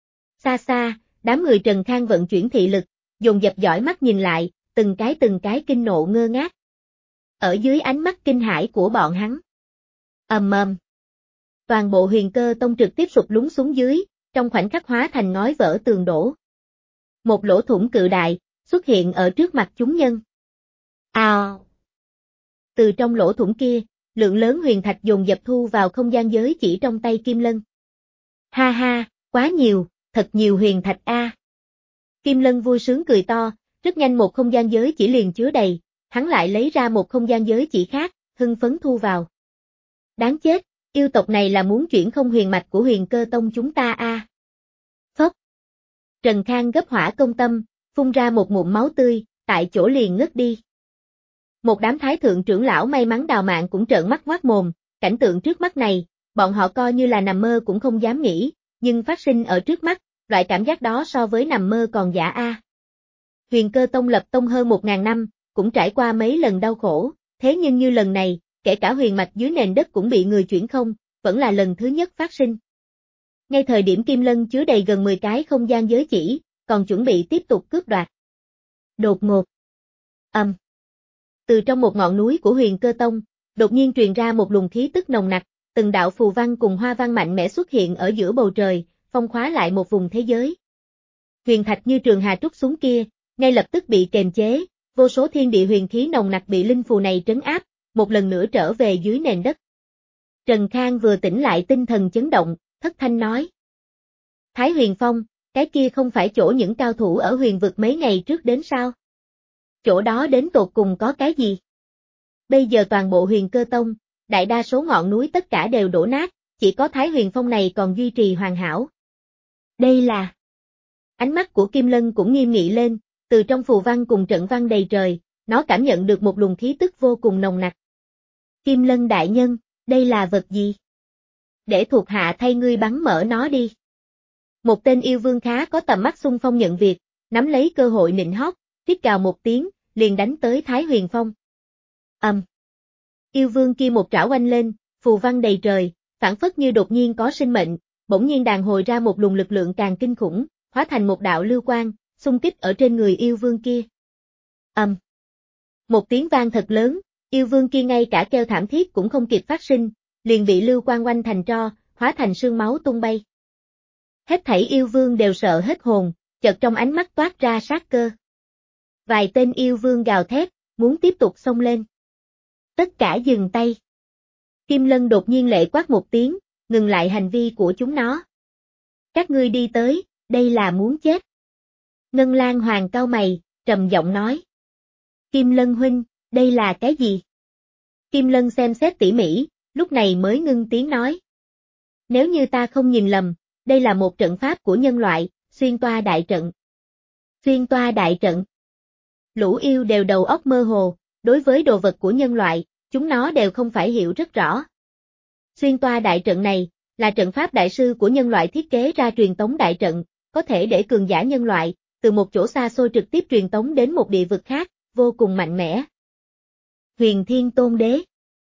Speaker 1: Xa xa, đám người Trần Khang vận chuyển thị lực, dồn dập dõi mắt nhìn lại, từng cái từng cái kinh nộ ngơ ngác. Ở dưới ánh mắt kinh hãi của bọn hắn. Ầm ầm. Toàn bộ Huyền Cơ Tông trực tiếp sụp lún xuống dưới, trong khoảnh khắc hóa thành ngói vỡ tường đổ. Một lỗ thủng cự đại xuất hiện ở trước mặt chúng nhân. Ào. Từ trong lỗ thủng kia, lượng lớn huyền thạch dồn dập thu vào không gian giới chỉ trong tay Kim Lân. Ha ha, quá nhiều, thật nhiều huyền thạch a. À. Kim Lân vui sướng cười to, rất nhanh một không gian giới chỉ liền chứa đầy, hắn lại lấy ra một không gian giới chỉ khác, hưng phấn thu vào. Đáng chết, yêu tộc này là muốn chuyển không huyền mạch của Huyền Cơ Tông chúng ta a. À. Phốc. Trần Khang gấp hỏa công tâm, phun ra một ngụm máu tươi, tại chỗ liền ngất đi. Một đám thái thượng trưởng lão may mắn đào mạng cũng trợn mắt ngoác mồm, cảnh tượng trước mắt này, bọn họ coi như là nằm mơ cũng không dám nghĩ, nhưng phát sinh ở trước mắt, loại cảm giác đó so với nằm mơ còn giả a. À. Huyền Cơ Tông lập tông hơn một ngàn năm, cũng trải qua mấy lần đau khổ, thế nhưng như lần này, kể cả huyền mạch dưới nền đất cũng bị người chuyển không, vẫn là lần thứ nhất phát sinh. Ngay thời điểm Kim Lân chứa đầy gần mười cái không gian giới chỉ, còn chuẩn bị tiếp tục cướp đoạt. Đột ngột. Âm. Um. Từ trong một ngọn núi của Huyền Cơ Tông, đột nhiên truyền ra một luồng khí tức nồng nặc, từng đạo phù văn cùng hoa văn mạnh mẽ xuất hiện ở giữa bầu trời, phong khóa lại một vùng thế giới. Huyền thạch như trường hà trút xuống kia, ngay lập tức bị kềm chế, vô số thiên địa huyền khí nồng nặc bị linh phù này trấn áp, một lần nữa trở về dưới nền đất. Trần Khang vừa tỉnh lại tinh thần chấn động, thất thanh nói. Thái Huyền Phong, cái kia không phải chỗ những cao thủ ở huyền vực mấy ngày trước đến sao? Chỗ đó đến tột cùng có cái gì? Bây giờ toàn bộ Huyền Cơ Tông, đại đa số ngọn núi tất cả đều đổ nát, chỉ có Thái Huyền Phong này còn duy trì hoàn hảo. Đây là... Ánh mắt của Kim Lân cũng nghiêm nghị lên, từ trong phù văn cùng trận văn đầy trời, nó cảm nhận được một luồng khí tức vô cùng nồng nặc. Kim Lân đại nhân, đây là vật gì? Để thuộc hạ thay ngươi bắn mở nó đi. Một tên yêu vương khá có tầm mắt xung phong nhận việc, nắm lấy cơ hội nịnh hót, rít gào một tiếng, liền đánh tới Thái Huyền Phong. Ầm. Um. Yêu vương kia một trảo oanh lên, phù văn đầy trời, phảng phất như đột nhiên có sinh mệnh, bỗng nhiên đàn hồi ra một luồng lực lượng càng kinh khủng, hóa thành một đạo lưu quang, xung kích ở trên người yêu vương kia. Ầm. Um. Một tiếng vang thật lớn, yêu vương kia ngay cả kêu thảm thiết cũng không kịp phát sinh, liền bị lưu quang oanh thành tro, hóa thành sương máu tung bay. Hết thảy yêu vương đều sợ hết hồn, chợt trong ánh mắt toát ra sát cơ. Vài tên yêu vương gào thét, muốn tiếp tục xông lên. Tất cả dừng tay. Kim Lân đột nhiên lệ quát một tiếng, ngừng lại hành vi của chúng nó. Các ngươi đi tới, đây là muốn chết. Ngân Lan Hoàng cau mày, trầm giọng nói. Kim Lân huynh, đây là cái gì? Kim Lân xem xét tỉ mỉ, lúc này mới ngưng tiếng nói. Nếu như ta không nhìn lầm, đây là một trận pháp của nhân loại, xuyên toa đại trận. Xuyên toa đại trận. Lũ yêu đều đầu óc mơ hồ, đối với đồ vật của nhân loại, chúng nó đều không phải hiểu rất rõ. Xuyên toa đại trận này, là trận pháp đại sư của nhân loại thiết kế ra truyền tống đại trận, có thể để cường giả nhân loại, từ một chỗ xa xôi trực tiếp truyền tống đến một địa vực khác, vô cùng mạnh mẽ. Huyền Thiên Tôn Đế.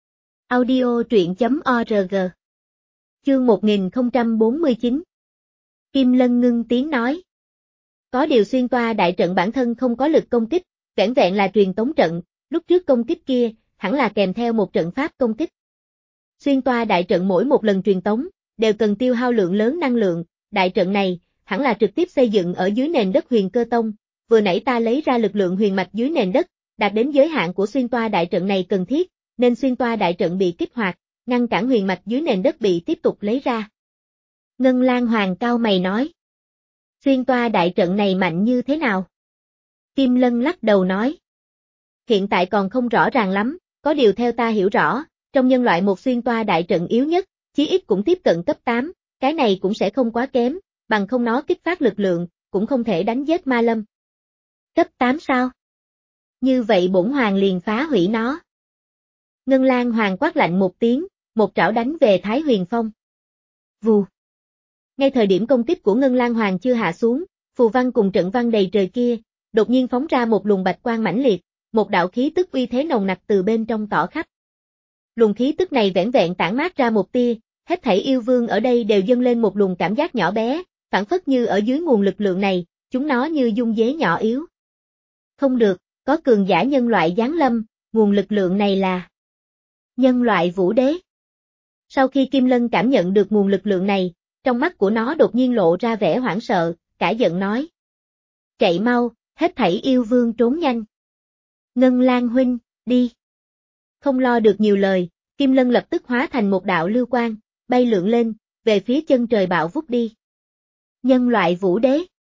Speaker 1: Audio truyện chấm org. Chương một nghìn không trăm bốn mươi chín. Kim Lân ngưng tiếng nói. Có điều xuyên toa đại trận bản thân không có lực công kích, vẻn vẹn là truyền tống trận, lúc trước công kích kia, hẳn là kèm theo một trận pháp công kích. Xuyên toa đại trận mỗi một lần truyền tống, đều cần tiêu hao lượng lớn năng lượng, đại trận này, hẳn là trực tiếp xây dựng ở dưới nền đất Huyền Cơ Tông, vừa nãy ta lấy ra lực lượng huyền mạch dưới nền đất, đạt đến giới hạn của xuyên toa đại trận này cần thiết, nên xuyên toa đại trận bị kích hoạt, ngăn cản huyền mạch dưới nền đất bị tiếp tục lấy ra. Ngân Lan Hoàng cau mày nói. Xuyên toa đại trận này mạnh như thế nào? Kim Lân lắc đầu nói. Hiện tại còn không rõ ràng lắm, có điều theo ta hiểu rõ, trong nhân loại một xuyên toa đại trận yếu nhất, chí ít cũng tiếp cận cấp tám, cái này cũng sẽ không quá kém, bằng không nó kích phát lực lượng, cũng không thể đánh giết ma lâm. Cấp tám sao? Như vậy bổn hoàng liền phá hủy nó. Ngân Lan Hoàng quát lạnh một tiếng, một trảo đánh về Thái Huyền Phong. Vù. Ngay thời điểm công kích của Ngân Lan Hoàng chưa hạ xuống, phù văn cùng trận văn đầy trời kia, đột nhiên phóng ra một luồng bạch quang mãnh liệt, một đạo khí tức uy thế nồng nặc từ bên trong tỏ khắp. Luồng khí tức này vẻn vẹn tản mát ra một tia, hết thảy yêu vương ở đây đều dâng lên một luồng cảm giác nhỏ bé, phảng phất như ở dưới nguồn lực lượng này, chúng nó như dung dế nhỏ yếu. Không được, có cường giả nhân loại giáng lâm, nguồn lực lượng này là nhân loại vũ đế. Sau khi Kim Lân cảm nhận được nguồn lực lượng này, trong mắt của nó đột nhiên lộ ra vẻ hoảng sợ, cả giận nói. Chạy mau, hết thảy yêu vương trốn nhanh. Ngân Lan huynh, đi. Không lo được nhiều lời, Kim Lân lập tức hóa thành một đạo lưu quang, bay lượn lên, về phía chân trời bạo vút đi. Nhân loại vũ đế.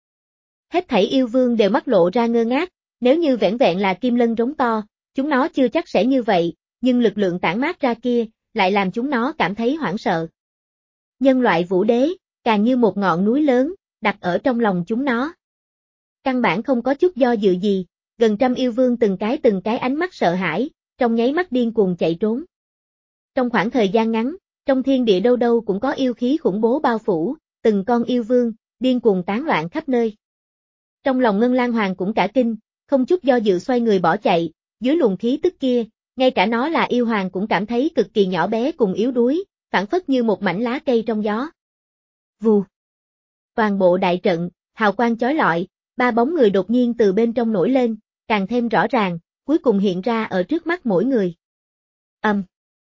Speaker 1: Hết thảy yêu vương đều mắt lộ ra ngơ ngác, nếu như vẻn vẹn là Kim Lân rống to, chúng nó chưa chắc sẽ như vậy, nhưng lực lượng tản mát ra kia, lại làm chúng nó cảm thấy hoảng sợ. Nhân loại vũ đế, càng như một ngọn núi lớn, đặt ở trong lòng chúng nó. Căn bản không có chút do dự gì, gần trăm yêu vương từng cái từng cái ánh mắt sợ hãi, trong nháy mắt điên cuồng chạy trốn. Trong khoảng thời gian ngắn, trong thiên địa đâu đâu cũng có yêu khí khủng bố bao phủ, từng con yêu vương, điên cuồng tán loạn khắp nơi. Trong lòng Ngân Lan Hoàng cũng cả kinh, không chút do dự xoay người bỏ chạy, dưới luồng khí tức kia, ngay cả nó là yêu hoàng cũng cảm thấy cực kỳ nhỏ bé cùng yếu đuối, phảng phất như một mảnh lá cây trong gió. Vù. Toàn bộ đại trận, hào quang chói lọi, ba bóng người đột nhiên từ bên trong nổi lên, càng thêm rõ ràng, cuối cùng hiện ra ở trước mắt mỗi người. Ầm. Um.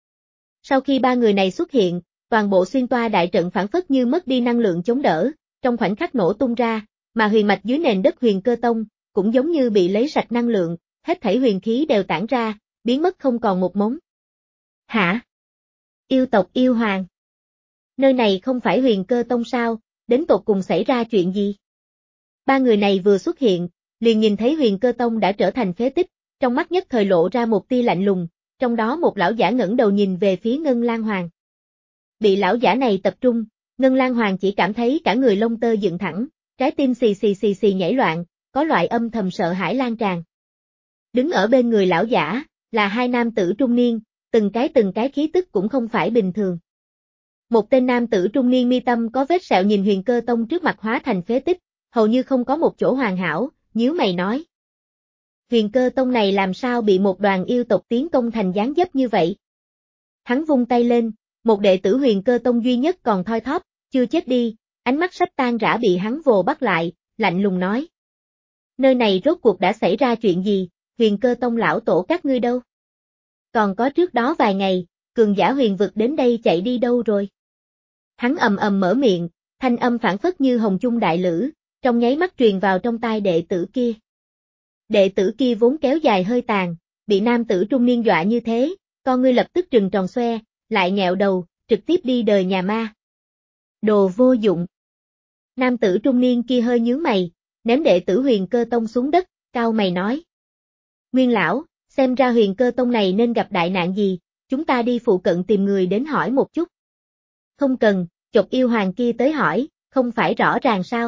Speaker 1: Sau khi ba người này xuất hiện, toàn bộ xuyên toa đại trận phản phất như mất đi năng lượng chống đỡ, trong khoảnh khắc nổ tung ra, mà huyền mạch dưới nền đất Huyền Cơ Tông, cũng giống như bị lấy sạch năng lượng, hết thảy huyền khí đều tản ra, biến mất không còn một mống. Hả? Yêu tộc yêu hoàng? Nơi này không phải Huyền Cơ Tông sao, đến tột cùng xảy ra chuyện gì? Ba người này vừa xuất hiện, liền nhìn thấy Huyền Cơ Tông đã trở thành phế tích, trong mắt nhất thời lộ ra một tia lạnh lùng, trong đó một lão giả ngẩng đầu nhìn về phía Ngân Lang Hoàng. Bị lão giả này tập trung, Ngân Lang Hoàng chỉ cảm thấy cả người lông tơ dựng thẳng, trái tim xì xì xì xì nhảy loạn, có loại âm thầm sợ hãi lan tràn. Đứng ở bên người lão giả, là hai nam tử trung niên, từng cái từng cái khí tức cũng không phải bình thường. Một tên nam tử trung niên mi tâm có vết sẹo nhìn Huyền Cơ Tông trước mặt hóa thành phế tích, hầu như không có một chỗ hoàn hảo, nhíu mày nói. Huyền Cơ Tông này làm sao bị một đoàn yêu tộc tiến công thành dáng dấp như vậy? Hắn vung tay lên, một đệ tử Huyền Cơ Tông duy nhất còn thoi thóp, chưa chết đi, ánh mắt sắp tan rã bị hắn vồ bắt lại, lạnh lùng nói. Nơi này rốt cuộc đã xảy ra chuyện gì, Huyền Cơ Tông lão tổ các ngươi đâu? Còn có trước đó vài ngày, cường giả huyền vực đến đây chạy đi đâu rồi? Hắn ầm ầm mở miệng, thanh âm phản phất như hồng chung đại lữ, trong nháy mắt truyền vào trong tai đệ tử kia. Đệ tử kia vốn kéo dài hơi tàn, bị nam tử trung niên dọa như thế, con ngươi lập tức trừng tròn xoe, lại nghẹo đầu, trực tiếp đi đời nhà ma. Đồ vô dụng. Nam tử trung niên kia hơi nhướng mày, ném đệ tử Huyền Cơ Tông xuống đất, cau mày nói. Nguyên lão, xem ra Huyền Cơ Tông này nên gặp đại nạn gì, chúng ta đi phụ cận tìm người đến hỏi một chút. Không cần, chọc yêu hoàng kia tới hỏi, không phải rõ ràng sao?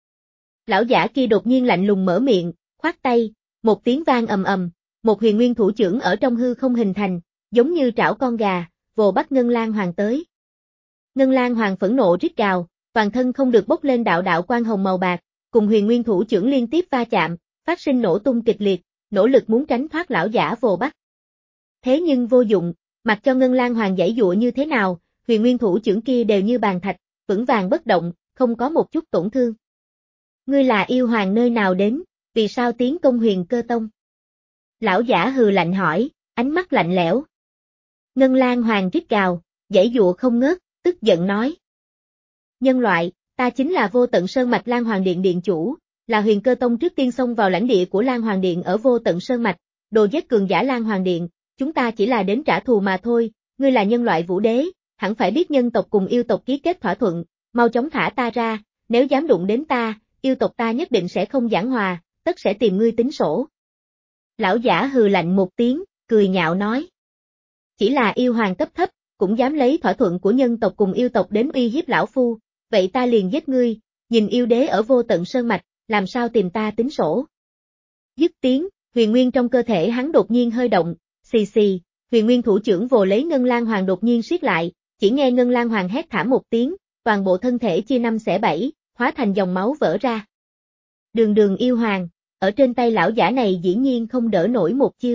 Speaker 1: Lão giả kia đột nhiên lạnh lùng mở miệng, khoát tay, một tiếng vang ầm ầm, một huyền nguyên thủ chưởng ở trong hư không hình thành, giống như trảo con gà, vồ bắt Ngân Lang Hoàng tới. Ngân Lang Hoàng phẫn nộ rít gào, toàn thân không được bốc lên đạo đạo quang hồng màu bạc, cùng huyền nguyên thủ chưởng liên tiếp va chạm, phát sinh nổ tung kịch liệt, nỗ lực muốn tránh thoát lão giả vồ bắt. Thế nhưng vô dụng, mặc cho Ngân Lang Hoàng giãy giụa như thế nào, huyền nguyên thủ chưởng kia đều như bàn thạch, vững vàng bất động, không có một chút tổn thương. Ngươi là yêu hoàng nơi nào đến, vì sao tiến công Huyền Cơ Tông? Lão giả hừ lạnh hỏi, ánh mắt lạnh lẽo. Ngân Lang Hoàng rít gào, giãy giụa không ngớt, tức giận nói. Nhân loại, ta chính là Vô Tận Sơn Mạch Lan Hoàng Điện Điện chủ, là Huyền Cơ Tông trước tiên xông vào lãnh địa của Lan Hoàng Điện ở Vô Tận Sơn Mạch, đồ giết cường giả Lan Hoàng Điện, chúng ta chỉ là đến trả thù mà thôi, ngươi là nhân loại vũ đế, hẳn phải biết nhân tộc cùng yêu tộc ký kết thỏa thuận, mau chóng thả ta ra, nếu dám đụng đến ta, yêu tộc ta nhất định sẽ không giảng hòa, tất sẽ tìm ngươi tính sổ. Lão giả hừ lạnh một tiếng, cười nhạo nói. Chỉ là yêu hoàng cấp thấp, cũng dám lấy thỏa thuận của nhân tộc cùng yêu tộc đến uy hiếp lão phu, vậy ta liền giết ngươi, nhìn yêu đế ở Vô Tận Sơn Mạch, làm sao tìm ta tính sổ. Dứt tiếng, huyền nguyên trong cơ thể hắn đột nhiên hơi động, xì xì, huyền nguyên thủ trưởng vồ lấy Ngân Lang Hoàng đột nhiên siết lại, chỉ nghe Ngân Lang Hoàng hét thảm một tiếng, toàn bộ thân thể chia năm xẻ bảy, hóa thành dòng máu vỡ ra. Đường đường yêu hoàng, ở trên tay lão giả này dĩ nhiên không đỡ nổi một chiêu.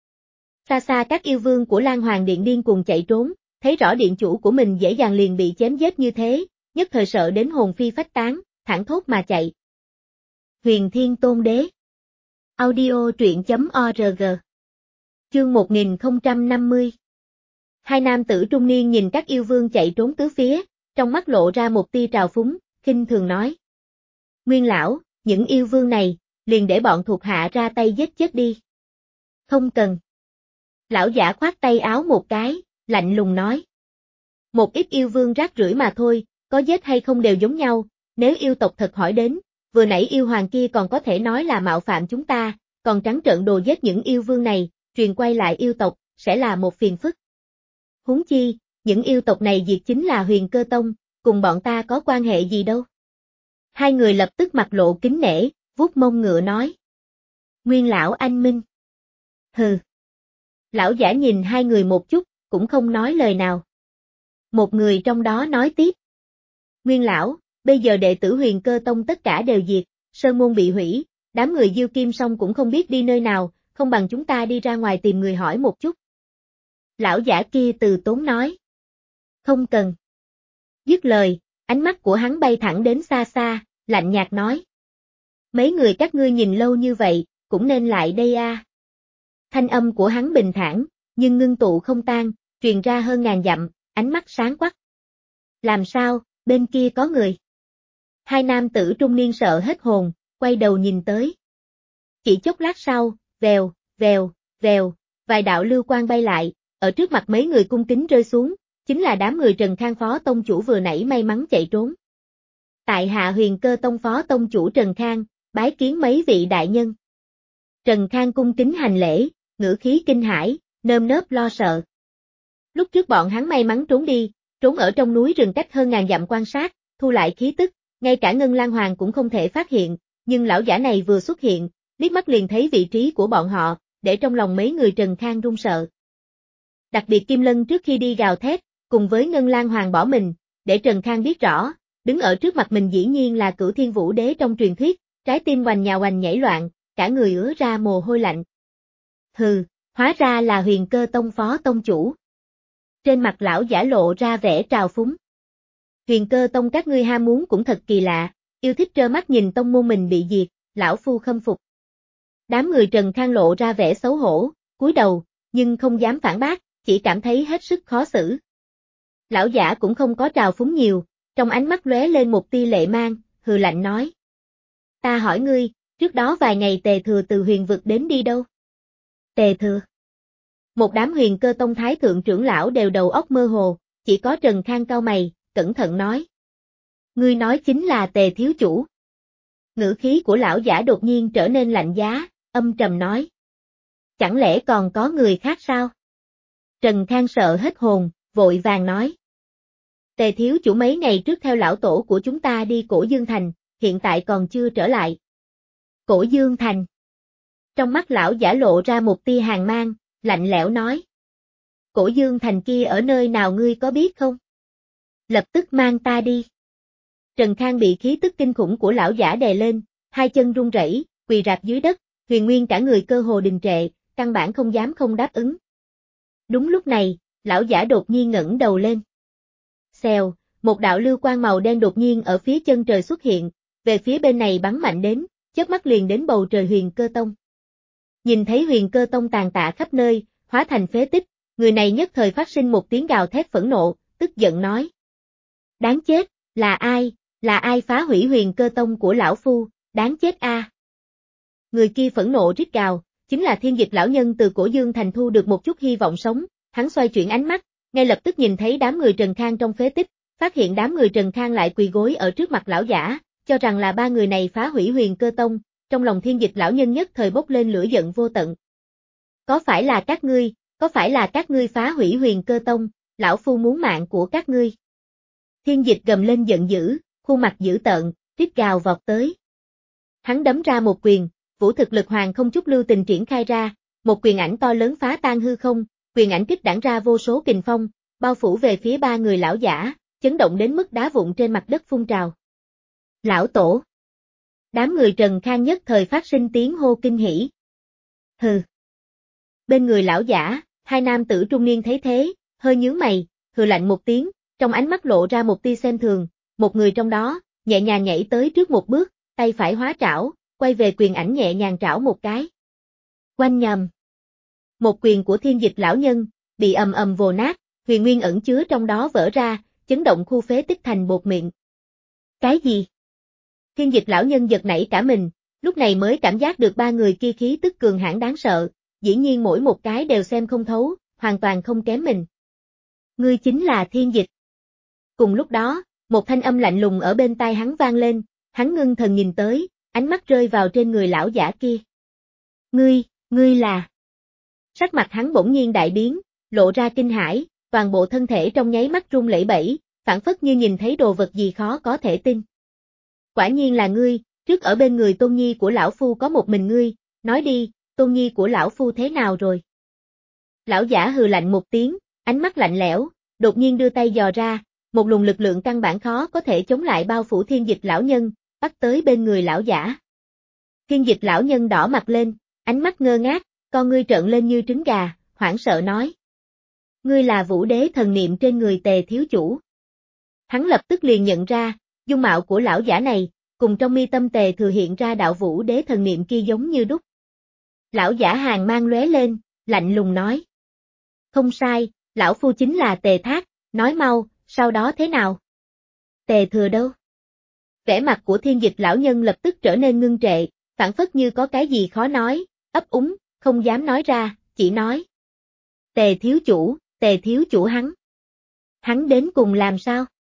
Speaker 1: Xa xa các yêu vương của Lan Hoàng Điện điên cuồng chạy trốn, thấy rõ điện chủ của mình dễ dàng liền bị chém giết như thế, nhất thời sợ đến hồn phi phách tán, thẳng thốt mà chạy. Huyền Thiên Tôn Đế. Audio truyện chấm org. Chương một nghìn không trăm năm mươi. Hai nam tử trung niên nhìn các yêu vương chạy trốn tứ phía, trong mắt lộ ra một tia trào phúng, khinh thường nói. Nguyên lão, những yêu vương này, liền để bọn thuộc hạ ra tay giết chết đi. Không cần. Lão giả khoát tay áo một cái, lạnh lùng nói. Một ít yêu vương rác rưởi mà thôi, có giết hay không đều giống nhau, nếu yêu tộc thật hỏi đến, vừa nãy yêu hoàng kia còn có thể nói là mạo phạm chúng ta, còn trắng trợn đồ giết những yêu vương này, truyền quay lại yêu tộc, sẽ là một phiền phức. Huống chi, những yêu tộc này diệt chính là Huyền Cơ Tông, cùng bọn ta có quan hệ gì đâu. Hai người lập tức mặt lộ kính nể, vuốt mông ngựa nói. Nguyên lão anh minh. Hừ. Lão giả nhìn hai người một chút, cũng không nói lời nào. Một người trong đó nói tiếp. Nguyên lão, bây giờ đệ tử Huyền Cơ Tông tất cả đều diệt, sơn môn bị hủy, đám người Diêu Kim Song cũng không biết đi nơi nào, không bằng chúng ta đi ra ngoài tìm người hỏi một chút. Lão giả kia từ tốn nói. Không cần. Dứt lời, ánh mắt của hắn bay thẳng đến xa xa, lạnh nhạt nói. Mấy người các ngươi nhìn lâu như vậy, cũng nên lại đây a. Thanh âm của hắn bình thản, nhưng ngưng tụ không tan, truyền ra hơn ngàn dặm, ánh mắt sáng quắc. Làm sao, bên kia có người. Hai nam tử trung niên sợ hết hồn, quay đầu nhìn tới. Chỉ chốc lát sau, vèo, vèo, vèo, vài đạo lưu quang bay lại, ở trước mặt mấy người cung kính rơi xuống, chính là đám người Trần Khang phó tông chủ vừa nãy may mắn chạy trốn. Tại hạ Huyền Cơ tông phó tông chủ Trần Khang, bái kiến mấy vị đại nhân. Trần Khang cung kính hành lễ, ngữ khí kinh hãi, nơm nớp lo sợ. Lúc trước bọn hắn may mắn trốn đi, trốn ở trong núi rừng cách hơn ngàn dặm quan sát, thu lại khí tức, ngay cả Ngân Lang Hoàng cũng không thể phát hiện, nhưng lão giả này vừa xuất hiện, liếc mắt liền thấy vị trí của bọn họ, để trong lòng mấy người Trần Khang run sợ. Đặc biệt Kim Lân trước khi đi gào thét, cùng với Ngân Lang Hoàng bỏ mình, để Trần Khang biết rõ, đứng ở trước mặt mình dĩ nhiên là Cửu Thiên Vũ Đế trong truyền thuyết, trái tim oành nhào oành nhảy loạn, cả người ứa ra mồ hôi lạnh. Hừ, hóa ra là Huyền Cơ tông phó tông chủ. Trên mặt lão giả lộ ra vẻ trào phúng. Huyền Cơ tông các ngươi ham muốn cũng thật kỳ lạ, yêu thích trơ mắt nhìn tông môn mình bị diệt, lão phu khâm phục. Đám người Trần Khang lộ ra vẻ xấu hổ, cúi đầu, nhưng không dám phản bác, chỉ cảm thấy hết sức khó xử. Lão giả cũng không có trào phúng nhiều, trong ánh mắt lóe lên một tia lệ mang, hừ lạnh nói. Ta hỏi ngươi, trước đó vài ngày Tề Thừa từ huyền vực đến đi đâu? Tề Thừa. Một đám Huyền Cơ tông thái thượng trưởng lão đều đầu óc mơ hồ, chỉ có Trần Khang cau mày, cẩn thận nói. Ngươi nói chính là Tề thiếu chủ. Ngữ khí của lão giả đột nhiên trở nên lạnh giá, âm trầm nói. Chẳng lẽ còn có người khác sao? Trần Khang sợ hết hồn, vội vàng nói. Tề thiếu chủ mấy ngày trước theo lão tổ của chúng ta đi Cổ Dương Thành, hiện tại còn chưa trở lại. Cổ Dương Thành. Trong mắt lão giả lộ ra một tia hàn mang, lạnh lẽo nói. Cổ Dương Thành kia ở nơi nào ngươi có biết không? Lập tức mang ta đi. Trần Khang bị khí tức kinh khủng của lão giả đè lên, hai chân run rẩy, quỳ rạp dưới đất, huyền nguyên cả người cơ hồ đình trệ, căn bản không dám không đáp ứng. Đúng lúc này, lão giả đột nhiên ngẩng đầu lên. Xèo, một đạo lưu quang màu đen đột nhiên ở phía chân trời xuất hiện, về phía bên này bắn mạnh đến, chớp mắt liền đến bầu trời Huyền Cơ tông. Nhìn thấy Huyền Cơ tông tàn tạ khắp nơi, hóa thành phế tích, người này nhất thời phát sinh một tiếng gào thét phẫn nộ, tức giận nói. Đáng chết, là ai, là ai phá hủy Huyền Cơ tông của lão phu, đáng chết a. À. Người kia phẫn nộ rít gào, chính là Thiên Dịch lão nhân từ Cổ Dương Thành thu được một chút hy vọng sống, hắn xoay chuyển ánh mắt, ngay lập tức nhìn thấy đám người Trần Khang trong phế tích, phát hiện đám người Trần Khang lại quỳ gối ở trước mặt lão giả, cho rằng là ba người này phá hủy Huyền Cơ tông, trong lòng Thiên Dịch lão nhân nhất thời bốc lên lửa giận vô tận. Có phải là các ngươi, có phải là các ngươi phá hủy Huyền Cơ tông, lão phu muốn mạng của các ngươi. Thiên Dịch gầm lên giận dữ, khuôn mặt dữ tợn, rít gào vọt tới. Hắn đấm ra một quyền, vũ thực lực hoàng không chút lưu tình triển khai ra, một quyền ảnh to lớn phá tan hư không, quyền ảnh kích đảng ra vô số kình phong, bao phủ về phía ba người lão giả, chấn động đến mức đá vụn trên mặt đất phun trào. Lão tổ. Đám người Trần Khang nhất thời phát sinh tiếng hô kinh hỉ. Hừ. Bên người lão giả, hai nam tử trung niên thấy thế, hơi nhướng mày, hừ lạnh một tiếng, trong ánh mắt lộ ra một tia xem thường, một người trong đó, nhẹ nhàng nhảy tới trước một bước, tay phải hóa trảo, quay về quyền ảnh nhẹ nhàng trảo một cái. Oanh nhầm. Một quyền của Thiên Dịch lão nhân, bị ầm ầm vồ nát, huyền nguyên ẩn chứa trong đó vỡ ra, chấn động khu phế tích thành bột miệng. Cái gì? Thiên Dịch lão nhân giật nảy cả mình, lúc này mới cảm giác được ba người kia khí tức cường hãn đáng sợ, dĩ nhiên mỗi một cái đều xem không thấu, hoàn toàn không kém mình. Ngươi chính là Thiên Dịch. Cùng lúc đó, một thanh âm lạnh lùng ở bên tai hắn vang lên, hắn ngưng thần nhìn tới, ánh mắt rơi vào trên người lão giả kia. Ngươi, ngươi là... Sắc mặt hắn bỗng nhiên đại biến, lộ ra kinh hãi, toàn bộ thân thể trong nháy mắt run lẩy bẩy, phảng phất như nhìn thấy đồ vật gì khó có thể tin. Quả nhiên là ngươi, trước ở bên người tôn nhi của lão phu có một mình ngươi, nói đi, tôn nhi của lão phu thế nào rồi? Lão giả hừ lạnh một tiếng, ánh mắt lạnh lẽo, đột nhiên đưa tay dò ra, một luồng lực lượng căn bản khó có thể chống lại bao phủ Thiên Dịch lão nhân, bắt tới bên người lão giả. Thiên Dịch lão nhân đỏ mặt lên, ánh mắt ngơ ngác, con ngươi trợn lên như trứng gà, hoảng sợ nói. Ngươi là Vũ Đế thần niệm trên người Tề thiếu chủ. Hắn lập tức liền nhận ra, dung mạo của lão giả này, cùng trong mi tâm Tề Thừa hiện ra đạo Vũ Đế thần niệm kia giống như đúc. Lão giả hàng mang lóe lên, lạnh lùng nói. Không sai, lão phu chính là Tề Thác, nói mau, sau đó thế nào? Tề Thừa đâu? Vẻ mặt của Thiên Dịch lão nhân lập tức trở nên ngưng trệ, phảng phất như có cái gì khó nói, ấp úng, không dám nói ra, chỉ nói. Tề thiếu chủ, Tề thiếu chủ hắn. Hắn đến cùng làm sao?